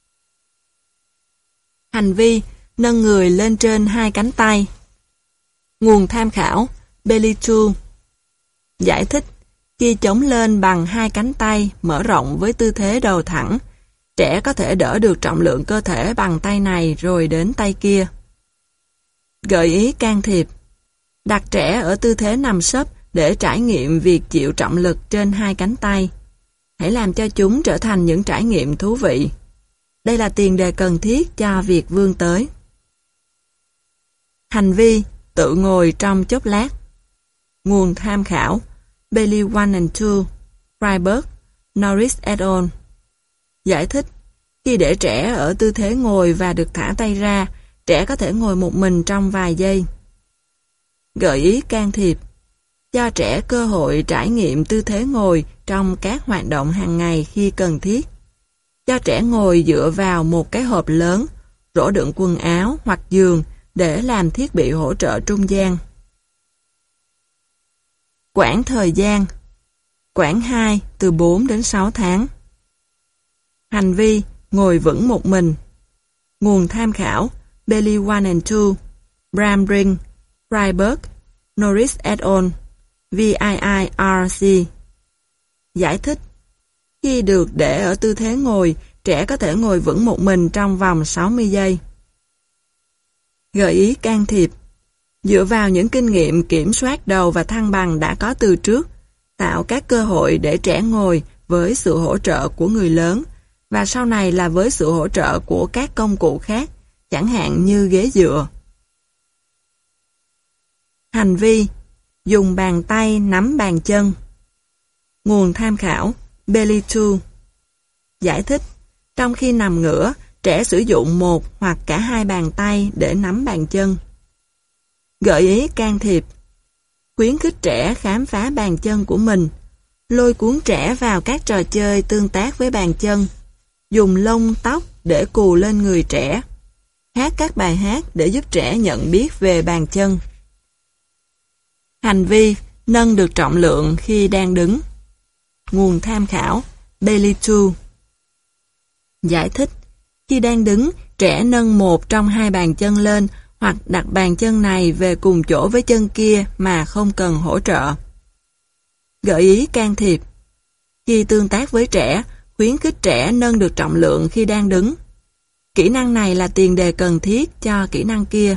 Speaker 1: Hành vi, nâng người lên trên hai cánh tay. Nguồn tham khảo, Bailey hai. Giải thích, khi chống lên bằng hai cánh tay mở rộng với tư thế đầu thẳng, trẻ có thể đỡ được trọng lượng cơ thể bằng tay này rồi đến tay kia. Gợi ý can thiệp, đặt trẻ ở tư thế nằm sấp để trải nghiệm việc chịu trọng lực trên hai cánh tay. Hãy làm cho chúng trở thành những trải nghiệm thú vị. Đây là tiền đề cần thiết cho việc vươn tới. Hành vi, tự ngồi trong chốc lát. Nguồn tham khảo, Bailey một and hai, Freiberg, Norris et al. Giải thích, khi để trẻ ở tư thế ngồi và được thả tay ra, trẻ có thể ngồi một mình trong vài giây. Gợi ý can thiệp, cho trẻ cơ hội trải nghiệm tư thế ngồi trong các hoạt động hàng ngày khi cần thiết. Cho trẻ ngồi dựa vào một cái hộp lớn, rổ đựng quần áo hoặc giường để làm thiết bị hỗ trợ trung gian. Quãng thời gian. Quãng hai, từ bốn đến sáu tháng. Hành vi, ngồi vững một mình. Nguồn tham khảo, Bailey một and hai, Brambrink, Freiberg, Norris et al. V I I R C. Giải thích, khi được để ở tư thế ngồi, trẻ có thể ngồi vững một mình trong vòng sáu mươi giây. Gợi ý can thiệp, dựa vào những kinh nghiệm kiểm soát đầu và thăng bằng đã có từ trước, tạo các cơ hội để trẻ ngồi với sự hỗ trợ của người lớn, và sau này là với sự hỗ trợ của các công cụ khác, chẳng hạn như ghế dựa. Hành vi, dùng bàn tay nắm bàn chân. Nguồn tham khảo, Belly to. Giải thích, trong khi nằm ngửa, trẻ sử dụng một hoặc cả hai bàn tay để nắm bàn chân. Gợi ý can thiệp. Khuyến khích trẻ khám phá bàn chân của mình. Lôi cuốn trẻ vào các trò chơi tương tác với bàn chân. Dùng lông, tóc để cù lên người trẻ. Hát các bài hát để giúp trẻ nhận biết về bàn chân. Hành vi nâng được trọng lượng khi đang đứng. Nguồn tham khảo Belly to. Giải thích, khi đang đứng, trẻ nâng một trong hai bàn chân lên hoặc đặt bàn chân này về cùng chỗ với chân kia mà không cần hỗ trợ. Gợi ý can thiệp. Khi tương tác với trẻ, khuyến khích trẻ nâng được trọng lượng khi đang đứng. Kỹ năng này là tiền đề cần thiết cho kỹ năng kia.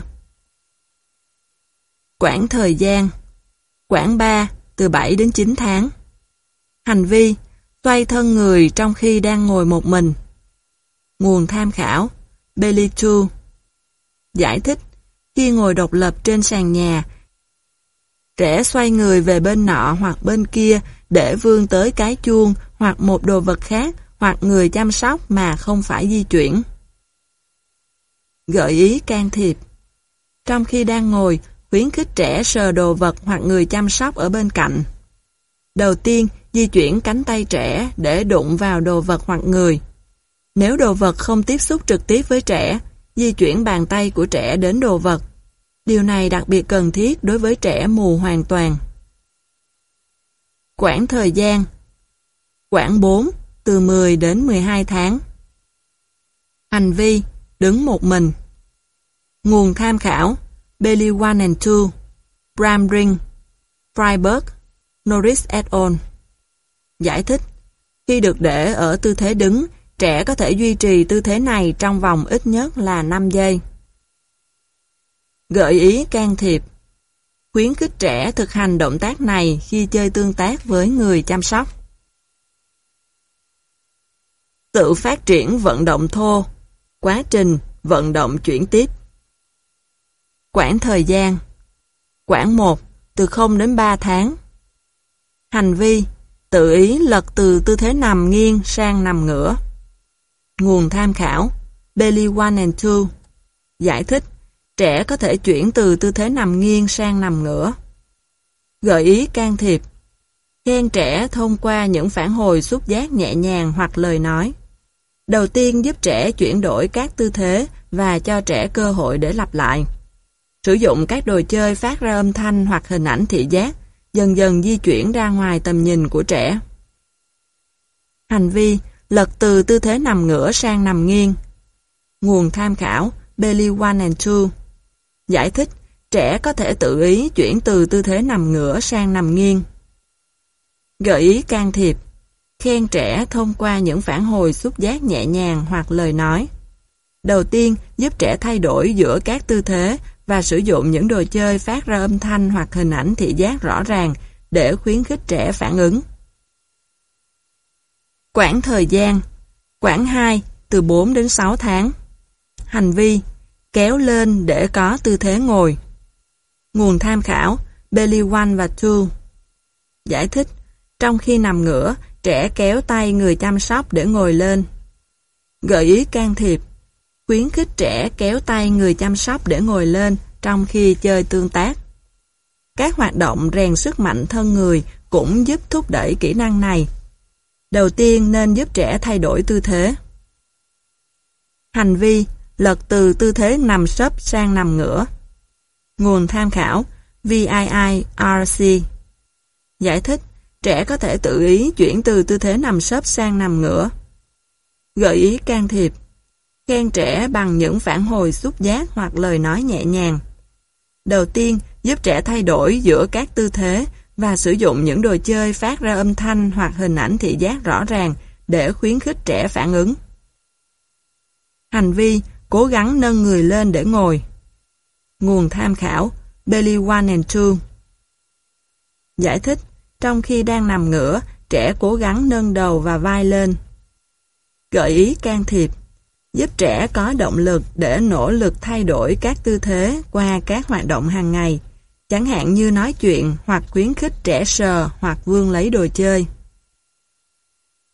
Speaker 1: Quãng thời gian. Quãng ba, từ bảy đến chín tháng. Hành vi, xoay thân người trong khi đang ngồi một mình. Nguồn tham khảo Belly to. Giải thích, khi ngồi độc lập trên sàn nhà, trẻ xoay người về bên nọ hoặc bên kia để vươn tới cái chuông hoặc một đồ vật khác hoặc người chăm sóc mà không phải di chuyển. Gợi ý can thiệp. Trong khi đang ngồi, khuyến khích trẻ sờ đồ vật hoặc người chăm sóc ở bên cạnh. Đầu tiên, di chuyển cánh tay trẻ để đụng vào đồ vật hoặc người. Nếu đồ vật không tiếp xúc trực tiếp với trẻ, di chuyển bàn tay của trẻ đến đồ vật. Điều này đặc biệt cần thiết đối với trẻ mù hoàn toàn. Quãng thời gian. Quãng bốn, từ mười đến mười hai tháng. Hành vi, đứng một mình. Nguồn tham khảo Belly một and hai, Bramring, Freiberg, Norris et al. Giải thích, khi được để ở tư thế đứng, trẻ có thể duy trì tư thế này trong vòng ít nhất là năm giây. Gợi ý can thiệp. Khuyến khích trẻ thực hành động tác này khi chơi tương tác với người chăm sóc. Tự phát triển vận động thô. Quá trình vận động chuyển tiếp. Quãng thời gian. Quãng một, từ không đến ba tháng. Hành vi, tự ý lật từ tư thế nằm nghiêng sang nằm ngửa. Nguồn tham khảo Belly một and hai. Giải thích, trẻ có thể chuyển từ tư thế nằm nghiêng sang nằm ngửa. Gợi ý can thiệp. Khen trẻ thông qua những phản hồi xúc giác nhẹ nhàng hoặc lời nói. Đầu tiên giúp trẻ chuyển đổi các tư thế và cho trẻ cơ hội để lặp lại. Sử dụng các đồ chơi phát ra âm thanh hoặc hình ảnh thị giác, dần dần di chuyển ra ngoài tầm nhìn của trẻ. Hành vi, lật từ tư thế nằm ngửa sang nằm nghiêng. Nguồn tham khảo Belly một and hai. Giải thích, trẻ có thể tự ý chuyển từ tư thế nằm ngửa sang nằm nghiêng. Gợi ý can thiệp. Khen trẻ thông qua những phản hồi xúc giác nhẹ nhàng hoặc lời nói. Đầu tiên, giúp trẻ thay đổi giữa các tư thế và sử dụng những đồ chơi phát ra âm thanh hoặc hình ảnh thị giác rõ ràng để khuyến khích trẻ phản ứng. Quãng thời gian. Quãng hai, từ bốn đến sáu tháng. Hành vi, kéo lên để có tư thế ngồi. Nguồn tham khảo Belly một và hai. Giải thích, trong khi nằm ngửa, trẻ kéo tay người chăm sóc để ngồi lên. Gợi ý can thiệp. Khuyến khích trẻ kéo tay người chăm sóc để ngồi lên trong khi chơi tương tác. Các hoạt động rèn sức mạnh thân người cũng giúp thúc đẩy kỹ năng này. Đầu tiên nên giúp trẻ thay đổi tư thế. Hành vi, lật từ tư thế nằm sấp sang nằm ngửa. Nguồn tham khảo V I I R C. Giải thích, trẻ có thể tự ý chuyển từ tư thế nằm sấp sang nằm ngửa. Gợi ý can thiệp. Khen trẻ bằng những phản hồi xúc giác hoặc lời nói nhẹ nhàng. Đầu tiên, giúp trẻ thay đổi giữa các tư thế và sử dụng những đồ chơi phát ra âm thanh hoặc hình ảnh thị giác rõ ràng để khuyến khích trẻ phản ứng. Hành vi, cố gắng nâng người lên để ngồi. Nguồn tham khảo Belly một and hai. Giải thích, trong khi đang nằm ngửa, trẻ cố gắng nâng đầu và vai lên. Gợi ý can thiệp. Giúp trẻ có động lực để nỗ lực thay đổi các tư thế qua các hoạt động hàng ngày, chẳng hạn như nói chuyện hoặc khuyến khích trẻ sờ hoặc vươn lấy đồ chơi.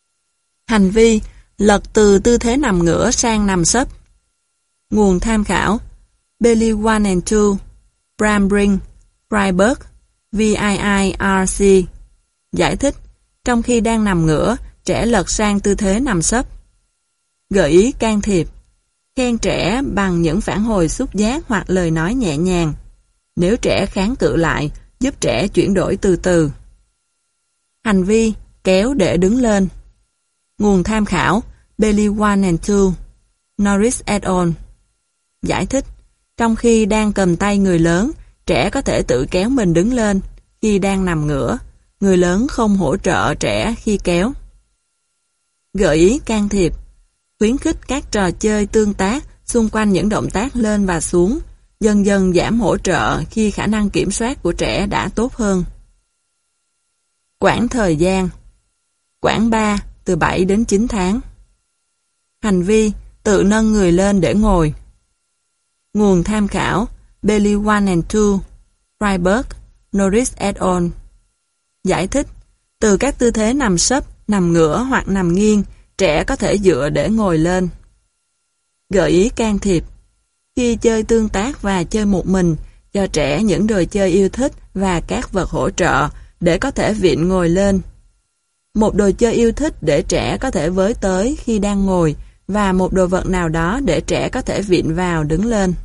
Speaker 1: Hành vi: lật từ tư thế nằm ngửa sang nằm sấp. Nguồn tham khảo: Bailey một and hai, Brambrink, Freiberg, V I I R C. Giải thích: trong khi đang nằm ngửa, trẻ lật sang tư thế nằm sấp. Gợi ý can thiệp: khen trẻ bằng những phản hồi xúc giác hoặc lời nói nhẹ nhàng. Nếu trẻ kháng cự lại, giúp trẻ chuyển đổi từ từ. Hành vi: kéo để đứng lên. Nguồn tham khảo: Bailey một and hai, Norris et al. Giải thích: trong khi đang cầm tay người lớn, trẻ có thể tự kéo mình đứng lên. Khi đang nằm ngửa, người lớn không hỗ trợ trẻ khi kéo. Gợi ý can thiệp: khuyến khích các trò chơi tương tác xung quanh những động tác lên và xuống, dần dần giảm hỗ trợ khi khả năng kiểm soát của trẻ đã tốt hơn. Quãng thời gian: quãng ba, từ bảy đến chín tháng. Hành vi: tự nâng người lên để ngồi. Nguồn tham khảo: Bailey một and hai, Freiberg, Norris et al. Giải thích: từ các tư thế nằm sấp, nằm ngửa hoặc nằm nghiêng, trẻ có thể dựa để ngồi lên. Gợi ý can thiệp: khi chơi tương tác và chơi một mình, cho trẻ những đồ chơi yêu thích và các vật hỗ trợ để có thể vịn ngồi lên. Một đồ chơi yêu thích để trẻ có thể với tới khi đang ngồi và một đồ vật nào đó để trẻ có thể vịn vào đứng lên.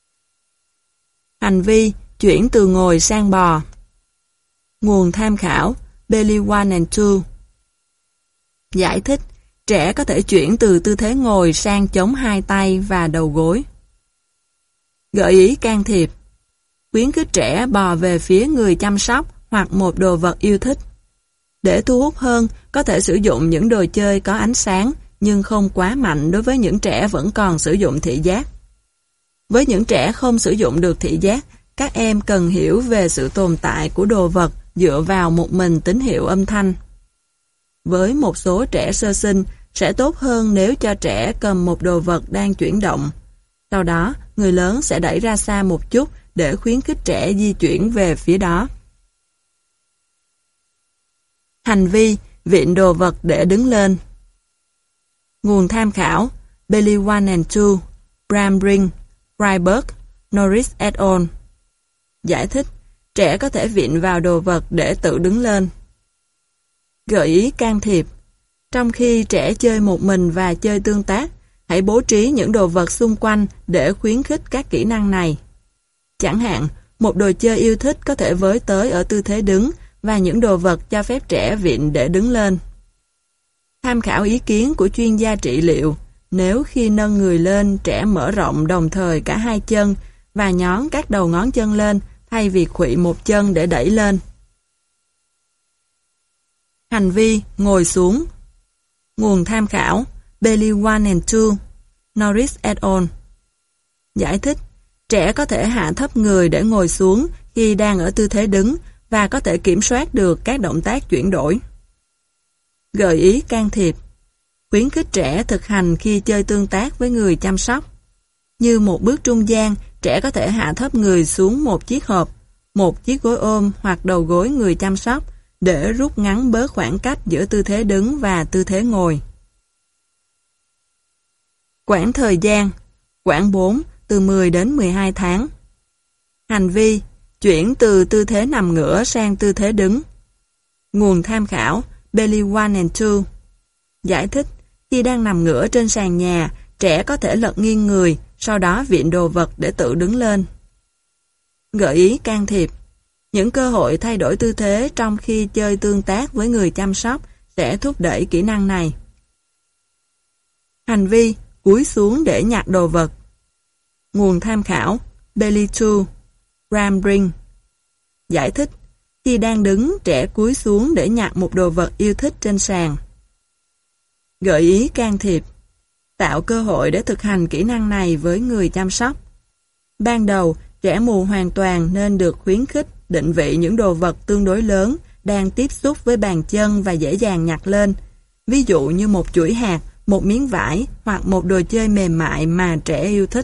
Speaker 1: Hành vi: chuyển từ ngồi sang bò. Nguồn tham khảo: Bailey một and hai. Giải thích: trẻ có thể chuyển từ tư thế ngồi sang chống hai tay và đầu gối. Gợi ý can thiệp: khuyến khích trẻ bò về phía người chăm sóc hoặc một đồ vật yêu thích. Để thu hút hơn, có thể sử dụng những đồ chơi có ánh sáng, nhưng không quá mạnh đối với những trẻ vẫn còn sử dụng thị giác. Với những trẻ không sử dụng được thị giác, các em cần hiểu về sự tồn tại của đồ vật dựa vào một mình tín hiệu âm thanh. Với một số trẻ sơ sinh, sẽ tốt hơn nếu cho trẻ cầm một đồ vật đang chuyển động. Sau đó, người lớn sẽ đẩy ra xa một chút để khuyến khích trẻ di chuyển về phía đó. Hành vi: vịn đồ vật để đứng lên. Nguồn tham khảo: Bailey một and hai, Brambrink, Freiberg, Norris et al. Giải thích: trẻ có thể vịn vào đồ vật để tự đứng lên. Gợi ý can thiệp: trong khi trẻ chơi một mình và chơi tương tác, hãy bố trí những đồ vật xung quanh để khuyến khích các kỹ năng này. Chẳng hạn, một đồ chơi yêu thích có thể với tới ở tư thế đứng và những đồ vật cho phép trẻ vịn để đứng lên. Tham khảo ý kiến của chuyên gia trị liệu: nếu khi nâng người lên, trẻ mở rộng đồng thời cả hai chân và nhón các đầu ngón chân lên thay vì khuỵu một chân để đẩy lên. Hành vi: ngồi xuống. Nguồn tham khảo: Bailey một and hai, Norris et al. Giải thích: trẻ có thể hạ thấp người để ngồi xuống khi đang ở tư thế đứng và có thể kiểm soát được các động tác chuyển đổi. Gợi ý can thiệp: khuyến khích trẻ thực hành khi chơi tương tác với người chăm sóc. Như một bước trung gian, trẻ có thể hạ thấp người xuống một chiếc hộp, một chiếc gối ôm hoặc đầu gối người chăm sóc để rút ngắn bớt khoảng cách giữa tư thế đứng và tư thế ngồi. Quãng thời gian: quãng bốn, từ mười đến mười hai tháng. Hành vi: chuyển từ tư thế nằm ngửa sang tư thế đứng. Nguồn tham khảo: Bailey một and hai. Giải thích: khi đang nằm ngửa trên sàn nhà, trẻ có thể lật nghiêng người, sau đó vịn đồ vật để tự đứng lên. Gợi ý can thiệp: những cơ hội thay đổi tư thế trong khi chơi tương tác với người chăm sóc sẽ thúc đẩy kỹ năng này. Hành vi: cúi xuống để nhặt đồ vật. Nguồn tham khảo: Bailey hai, Brambrink. Giải thích: khi đang đứng, trẻ cúi xuống để nhặt một đồ vật yêu thích trên sàn. Gợi ý can thiệp: tạo cơ hội để thực hành kỹ năng này với người chăm sóc. Ban đầu, trẻ mù hoàn toàn nên được khuyến khích định vị những đồ vật tương đối lớn đang tiếp xúc với bàn chân và dễ dàng nhặt lên, ví dụ như một chuỗi hạt, một miếng vải hoặc một đồ chơi mềm mại mà trẻ yêu thích.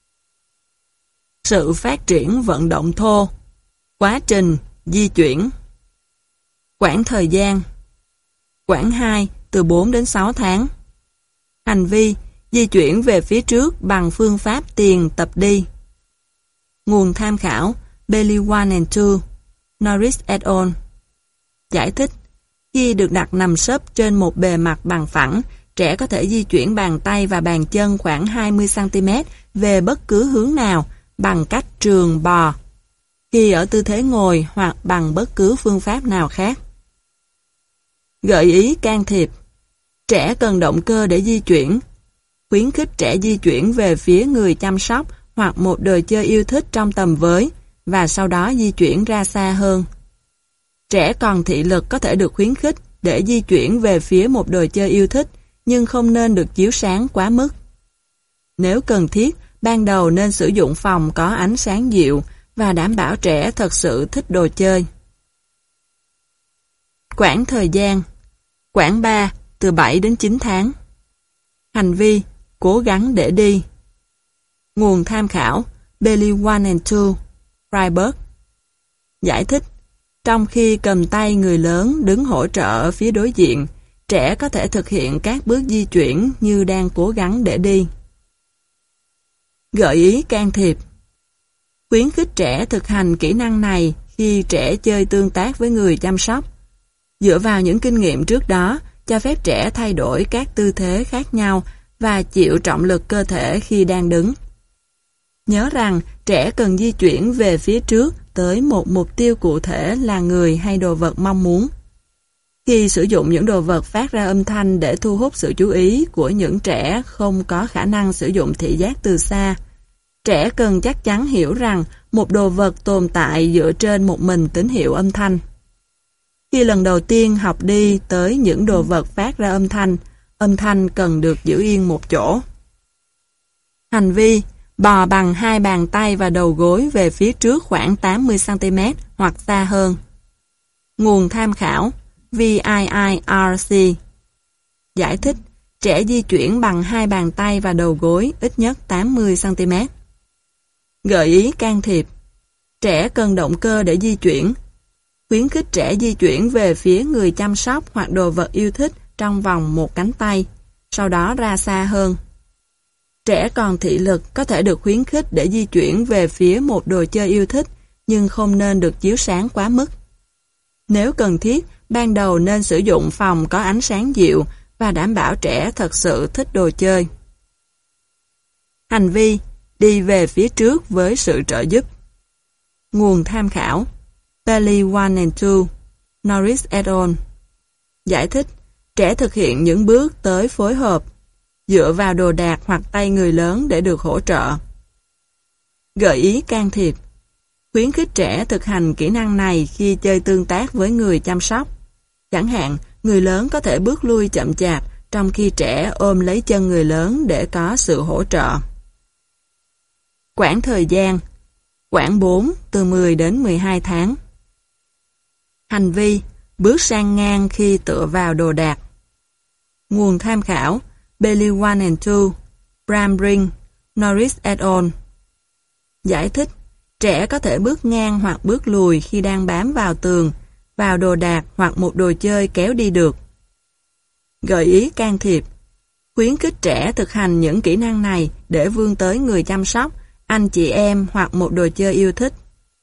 Speaker 1: Sự phát triển vận động thô. Quá trình di chuyển. Quãng thời gian: quãng hai, từ bốn đến sáu tháng. Hành vi: di chuyển về phía trước bằng phương pháp tiền tập đi. Nguồn tham khảo: Bailey one and two, Norris et al. Giải thích: khi được đặt nằm sấp trên một bề mặt bằng phẳng, trẻ có thể di chuyển bàn tay và bàn chân khoảng hai mươi xăng ti mét về bất cứ hướng nào bằng cách trườn bò, khi ở tư thế ngồi hoặc bằng bất cứ phương pháp nào khác. Gợi ý can thiệp: trẻ cần động cơ để di chuyển. Khuyến khích trẻ di chuyển về phía người chăm sóc hoặc một đồ chơi yêu thích trong tầm với và sau đó di chuyển ra xa hơn. Trẻ còn thị lực có thể được khuyến khích để di chuyển về phía một đồ chơi yêu thích nhưng không nên được chiếu sáng quá mức. Nếu cần thiết, ban đầu nên sử dụng phòng có ánh sáng dịu và đảm bảo trẻ thật sự thích đồ chơi. Quãng thời gian: Quãng ba, từ bảy đến chín tháng. Hành vi: cố gắng để đi. Nguồn tham khảo: Bailey one and two, Freiberg. Giải thích: trong khi cầm tay người lớn đứng hỗ trợ ở phía đối diện, trẻ có thể thực hiện các bước di chuyển như đang cố gắng để đi. Gợi ý can thiệp: khuyến khích trẻ thực hành kỹ năng này khi trẻ chơi tương tác với người chăm sóc. Dựa vào những kinh nghiệm trước đó, cho phép trẻ thay đổi các tư thế khác nhau và chịu trọng lực cơ thể khi đang đứng. Nhớ rằng trẻ cần di chuyển về phía trước tới một mục tiêu cụ thể là người hay đồ vật mong muốn. Khi sử dụng những đồ vật phát ra âm thanh để thu hút sự chú ý của những trẻ không có khả năng sử dụng thị giác từ xa, trẻ cần chắc chắn hiểu rằng một đồ vật tồn tại dựa trên một mình tín hiệu âm thanh. Khi lần đầu tiên học đi tới những đồ vật phát ra âm thanh, âm thanh cần được giữ yên một chỗ. Hành vi: bò bằng hai bàn tay và đầu gối về phía trước khoảng tám mươi xăng ti mét hoặc xa hơn. Nguồn tham khảo: vê i i rờ xê. Giải thích: trẻ di chuyển bằng hai bàn tay và đầu gối ít nhất tám mươi xăng ti mét. Gợi ý can thiệp: trẻ cần động cơ để di chuyển. Khuyến khích trẻ di chuyển về phía người chăm sóc hoặc đồ vật yêu thích trong vòng một cánh tay, sau đó ra xa hơn. Trẻ còn thị lực có thể được khuyến khích để di chuyển về phía một đồ chơi yêu thích, nhưng không nên được chiếu sáng quá mức. Nếu cần thiết, ban đầu nên sử dụng phòng có ánh sáng dịu và đảm bảo trẻ thật sự thích đồ chơi. Hành vi: đi về phía trước với sự trợ giúp. Nguồn tham khảo: Bailey one and two, Norris et al. Giải thích: trẻ thực hiện những bước tới phối hợp, dựa vào đồ đạc hoặc tay người lớn để được hỗ trợ. Gợi ý can thiệp: khuyến khích trẻ thực hành kỹ năng này khi chơi tương tác với người chăm sóc. Chẳng hạn, người lớn có thể bước lui chậm chạp trong khi trẻ ôm lấy chân người lớn để có sự hỗ trợ. Quãng thời gian: Quãng bốn, từ mười đến mười hai tháng. Hành vi: bước sang ngang khi tựa vào đồ đạc. Nguồn tham khảo: Bailey one and two, Bramring, Norris et al. Giải thích: trẻ có thể bước ngang hoặc bước lùi khi đang bám vào tường, vào đồ đạc hoặc một đồ chơi kéo đi được. Gợi ý can thiệp: khuyến khích trẻ thực hành những kỹ năng này để vươn tới người chăm sóc, anh chị em hoặc một đồ chơi yêu thích.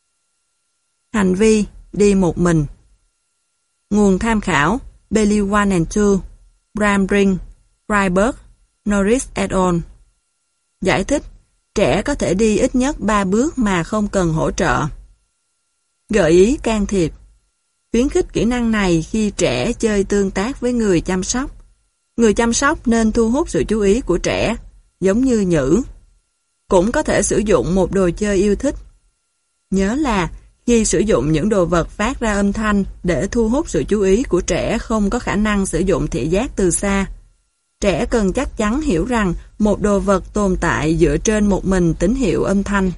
Speaker 1: Hành vi: đi một mình. Nguồn tham khảo: Bailey one and two, Bramring, Freiberg, Norris et al. Giải thích: trẻ có thể đi ít nhất ba bước mà không cần hỗ trợ. Gợi ý can thiệp: khuyến khích kỹ năng này khi trẻ chơi tương tác với người chăm sóc. Người chăm sóc nên thu hút sự chú ý của trẻ, giống như nhữ. Cũng có thể sử dụng một đồ chơi yêu thích. Nhớ là khi sử dụng những đồ vật phát ra âm thanh để thu hút sự chú ý của trẻ không có khả năng sử dụng thị giác từ xa, trẻ cần chắc chắn hiểu rằng một đồ vật tồn tại dựa trên một mình tín hiệu âm thanh.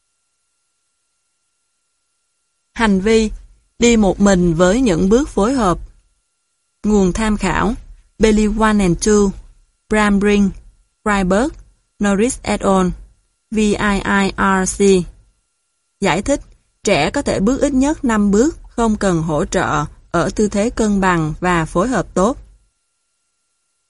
Speaker 1: Hành vi: đi một mình với những bước phối hợp. Nguồn tham khảo: Bailey one and two, Bramring, Freiberg, Norris et al. vê i i rờ xê. Giải thích: trẻ có thể bước ít nhất năm bước không cần hỗ trợ ở tư thế cân bằng và phối hợp tốt.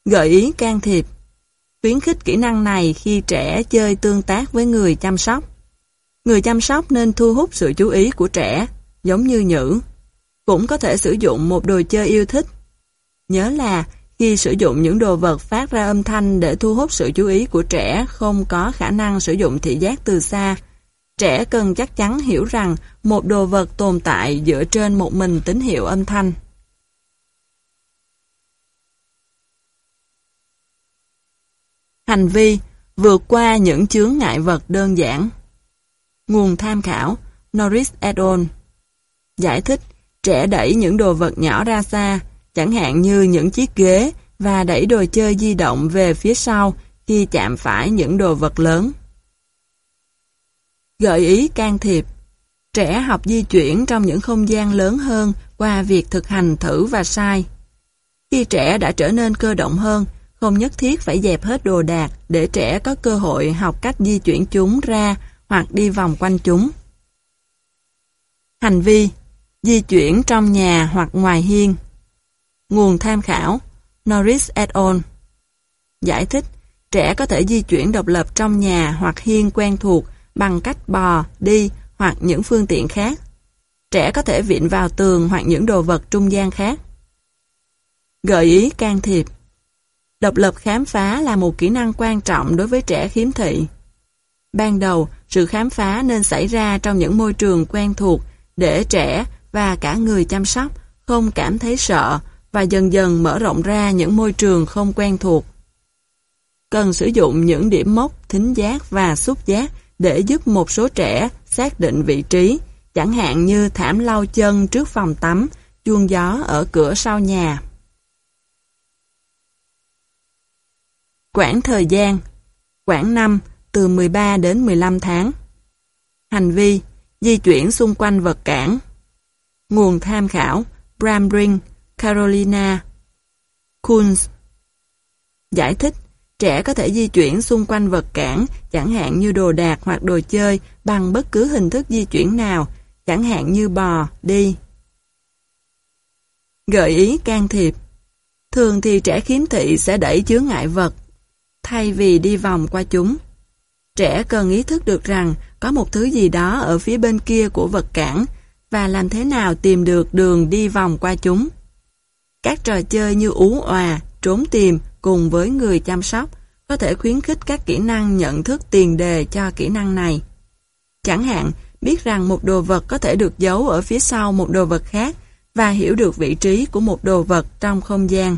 Speaker 1: Gợi ý can thiệp. Khuyến khích kỹ năng này khi trẻ chơi tương tác với người chăm sóc. Người chăm sóc nên thu hút sự chú ý của trẻ, giống như Nhữ. Cũng có thể sử dụng một đồ chơi yêu thích. Nhớ là khi sử dụng những đồ vật phát ra âm thanh để thu hút sự chú ý của trẻ không có khả năng sử dụng thị giác từ xa, trẻ cần chắc chắn hiểu rằng một đồ vật tồn tại dựa trên một mình tín hiệu âm thanh. Hành vi vượt qua những chướng ngại vật đơn giản. Nguồn tham khảo Norris et al. Giải thích, trẻ đẩy những đồ vật nhỏ ra xa, chẳng hạn như những chiếc ghế, và đẩy đồ chơi di động về phía sau khi chạm phải những đồ vật lớn. Gợi ý can thiệp. Trẻ học di chuyển trong những không gian lớn hơn qua việc thực hành thử và sai. Khi trẻ đã trở nên cơ động hơn, không nhất thiết phải dẹp hết đồ đạc để trẻ có cơ hội học cách di chuyển chúng ra hoặc đi vòng quanh chúng. Hành vi di chuyển trong nhà hoặc ngoài hiên. Nguồn tham khảo Norris et al. Giải thích, trẻ có thể di chuyển độc lập trong nhà hoặc hiên quen thuộc bằng cách bò, đi hoặc những phương tiện khác. Trẻ có thể vịn vào tường hoặc những đồ vật trung gian khác. Gợi ý can thiệp. Độc lập khám phá là một kỹ năng quan trọng đối với trẻ khiếm thị. Ban đầu, sự khám phá nên xảy ra trong những môi trường quen thuộc để trẻ và cả người chăm sóc không cảm thấy sợ và dần dần mở rộng ra những môi trường không quen thuộc. Cần sử dụng những điểm mốc thính giác và xúc giác để giúp một số trẻ xác định vị trí, chẳng hạn như thảm lau chân trước phòng tắm, chuông gió ở cửa sau nhà. Quãng thời gian. Quãng năm từ mười ba đến mười lăm tháng. Hành vi di chuyển xung quanh vật cản. Nguồn tham khảo Brambrink, Carolina, Kunz. Giải thích, trẻ có thể di chuyển xung quanh vật cản, chẳng hạn như đồ đạc hoặc đồ chơi, bằng bất cứ hình thức di chuyển nào, chẳng hạn như bò, đi. Gợi ý can thiệp. Thường thì trẻ khiếm thị sẽ đẩy chướng ngại vật, thay vì đi vòng qua chúng. Trẻ cần ý thức được rằng có một thứ gì đó ở phía bên kia của vật cản, và làm thế nào tìm được đường đi vòng qua chúng. Các trò chơi như ú òa, trốn tìm cùng với người chăm sóc có thể khuyến khích các kỹ năng nhận thức tiền đề cho kỹ năng này. Chẳng hạn, biết rằng một đồ vật có thể được giấu ở phía sau một đồ vật khác và hiểu được vị trí của một đồ vật trong không gian.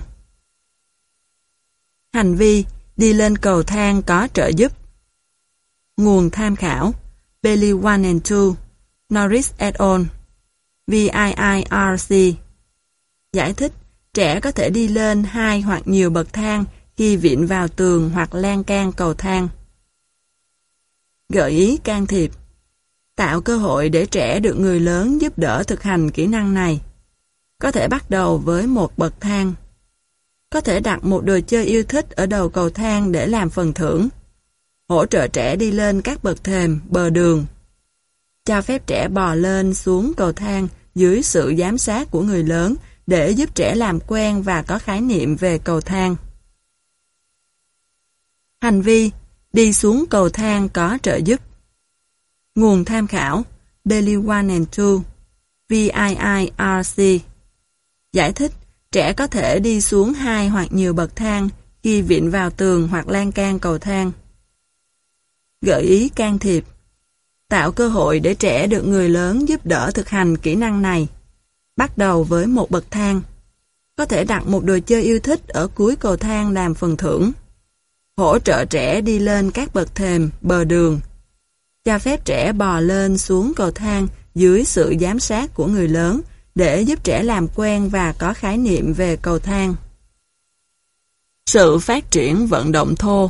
Speaker 1: Hành vi đi lên cầu thang có trợ giúp. Nguồn tham khảo Bailey một and hai, Norris et al. vê i i rờ xê. Giải thích, trẻ có thể đi lên hai hoặc nhiều bậc thang khi vịn vào tường hoặc lan can cầu thang. Gợi ý can thiệp. Tạo cơ hội để trẻ được người lớn giúp đỡ thực hành kỹ năng này. Có thể bắt đầu với một bậc thang. Có thể đặt một đồ chơi yêu thích ở đầu cầu thang để làm phần thưởng. Hỗ trợ trẻ đi lên các bậc thềm, bờ đường. Cho phép trẻ bò lên xuống cầu thang dưới sự giám sát của người lớn để giúp trẻ làm quen và có khái niệm về cầu thang. Hành vi đi xuống cầu thang có trợ giúp. Nguồn tham khảo Bailey một and hai, vê i i rờ xê. Giải thích, trẻ có thể đi xuống hai hoặc nhiều bậc thang khi vịn vào tường hoặc lan can cầu thang. Gợi ý can thiệp. Tạo cơ hội để trẻ được người lớn giúp đỡ thực hành kỹ năng này. Bắt đầu với một bậc thang. Có thể đặt một đồ chơi yêu thích ở cuối cầu thang làm phần thưởng. Hỗ trợ trẻ đi lên các bậc thềm, bờ đường. Cho phép trẻ bò lên xuống cầu thang dưới sự giám sát của người lớn để giúp trẻ làm quen và có khái niệm về cầu thang. Sự phát triển vận động thô.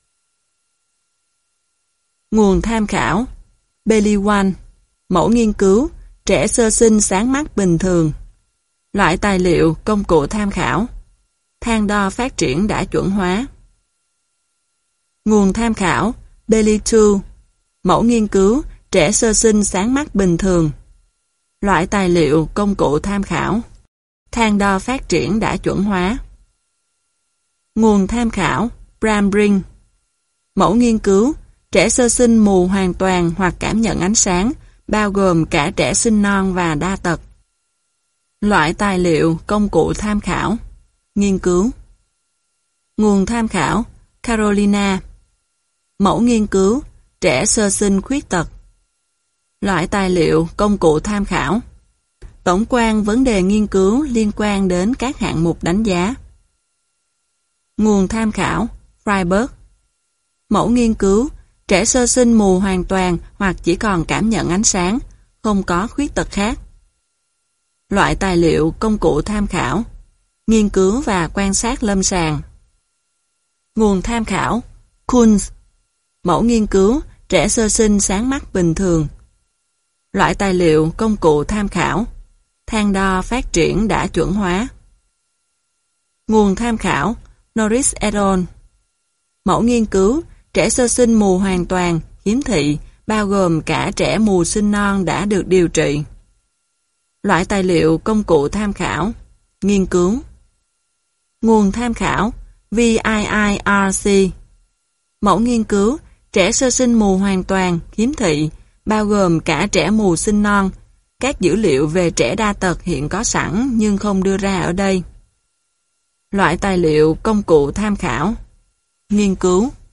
Speaker 1: Nguồn tham khảo Bailey một, mẫu nghiên cứu, trẻ sơ sinh sáng mắt bình thường. Loại tài liệu, công cụ tham khảo. Thang đo phát triển đã chuẩn hóa. Nguồn tham khảo Bailey hai, mẫu nghiên cứu, trẻ sơ sinh sáng mắt bình thường. Loại tài liệu, công cụ tham khảo. Thang đo phát triển đã chuẩn hóa. Nguồn tham khảo Brambring. Mẫu nghiên cứu trẻ sơ sinh mù hoàn toàn hoặc cảm nhận ánh sáng, bao gồm cả trẻ sinh non và đa tật. Loại tài liệu, công cụ tham khảo. Nghiên cứu. Nguồn tham khảo Carolina. Mẫu nghiên cứu trẻ sơ sinh khuyết tật. Loại tài liệu, công cụ tham khảo. Tổng quan vấn đề nghiên cứu liên quan đến các hạng mục đánh giá. Nguồn tham khảo Freiberg. Mẫu nghiên cứu trẻ sơ sinh mù hoàn toàn hoặc chỉ còn cảm nhận ánh sáng, không có khuyết tật khác. Loại tài liệu, công cụ tham khảo. Nghiên cứu và quan sát lâm sàng. Nguồn tham khảo Kunz. Mẫu nghiên cứu trẻ sơ sinh sáng mắt bình thường. Loại tài liệu, công cụ tham khảo. Thang đo phát triển đã chuẩn hóa. Nguồn tham khảo Norris et al. Mẫu nghiên cứu trẻ sơ sinh mù hoàn toàn, khiếm thị, bao gồm cả trẻ mù sinh non đã được điều trị. Loại tài liệu, công cụ tham khảo. Nghiên cứu. Nguồn tham khảo vê i i rờ xê. Mẫu nghiên cứu trẻ sơ sinh mù hoàn toàn, khiếm thị, bao gồm cả trẻ mù sinh non. Các dữ liệu về trẻ đa tật hiện có sẵn nhưng không đưa ra ở đây. Loại tài liệu, công cụ tham khảo. Nghiên cứu.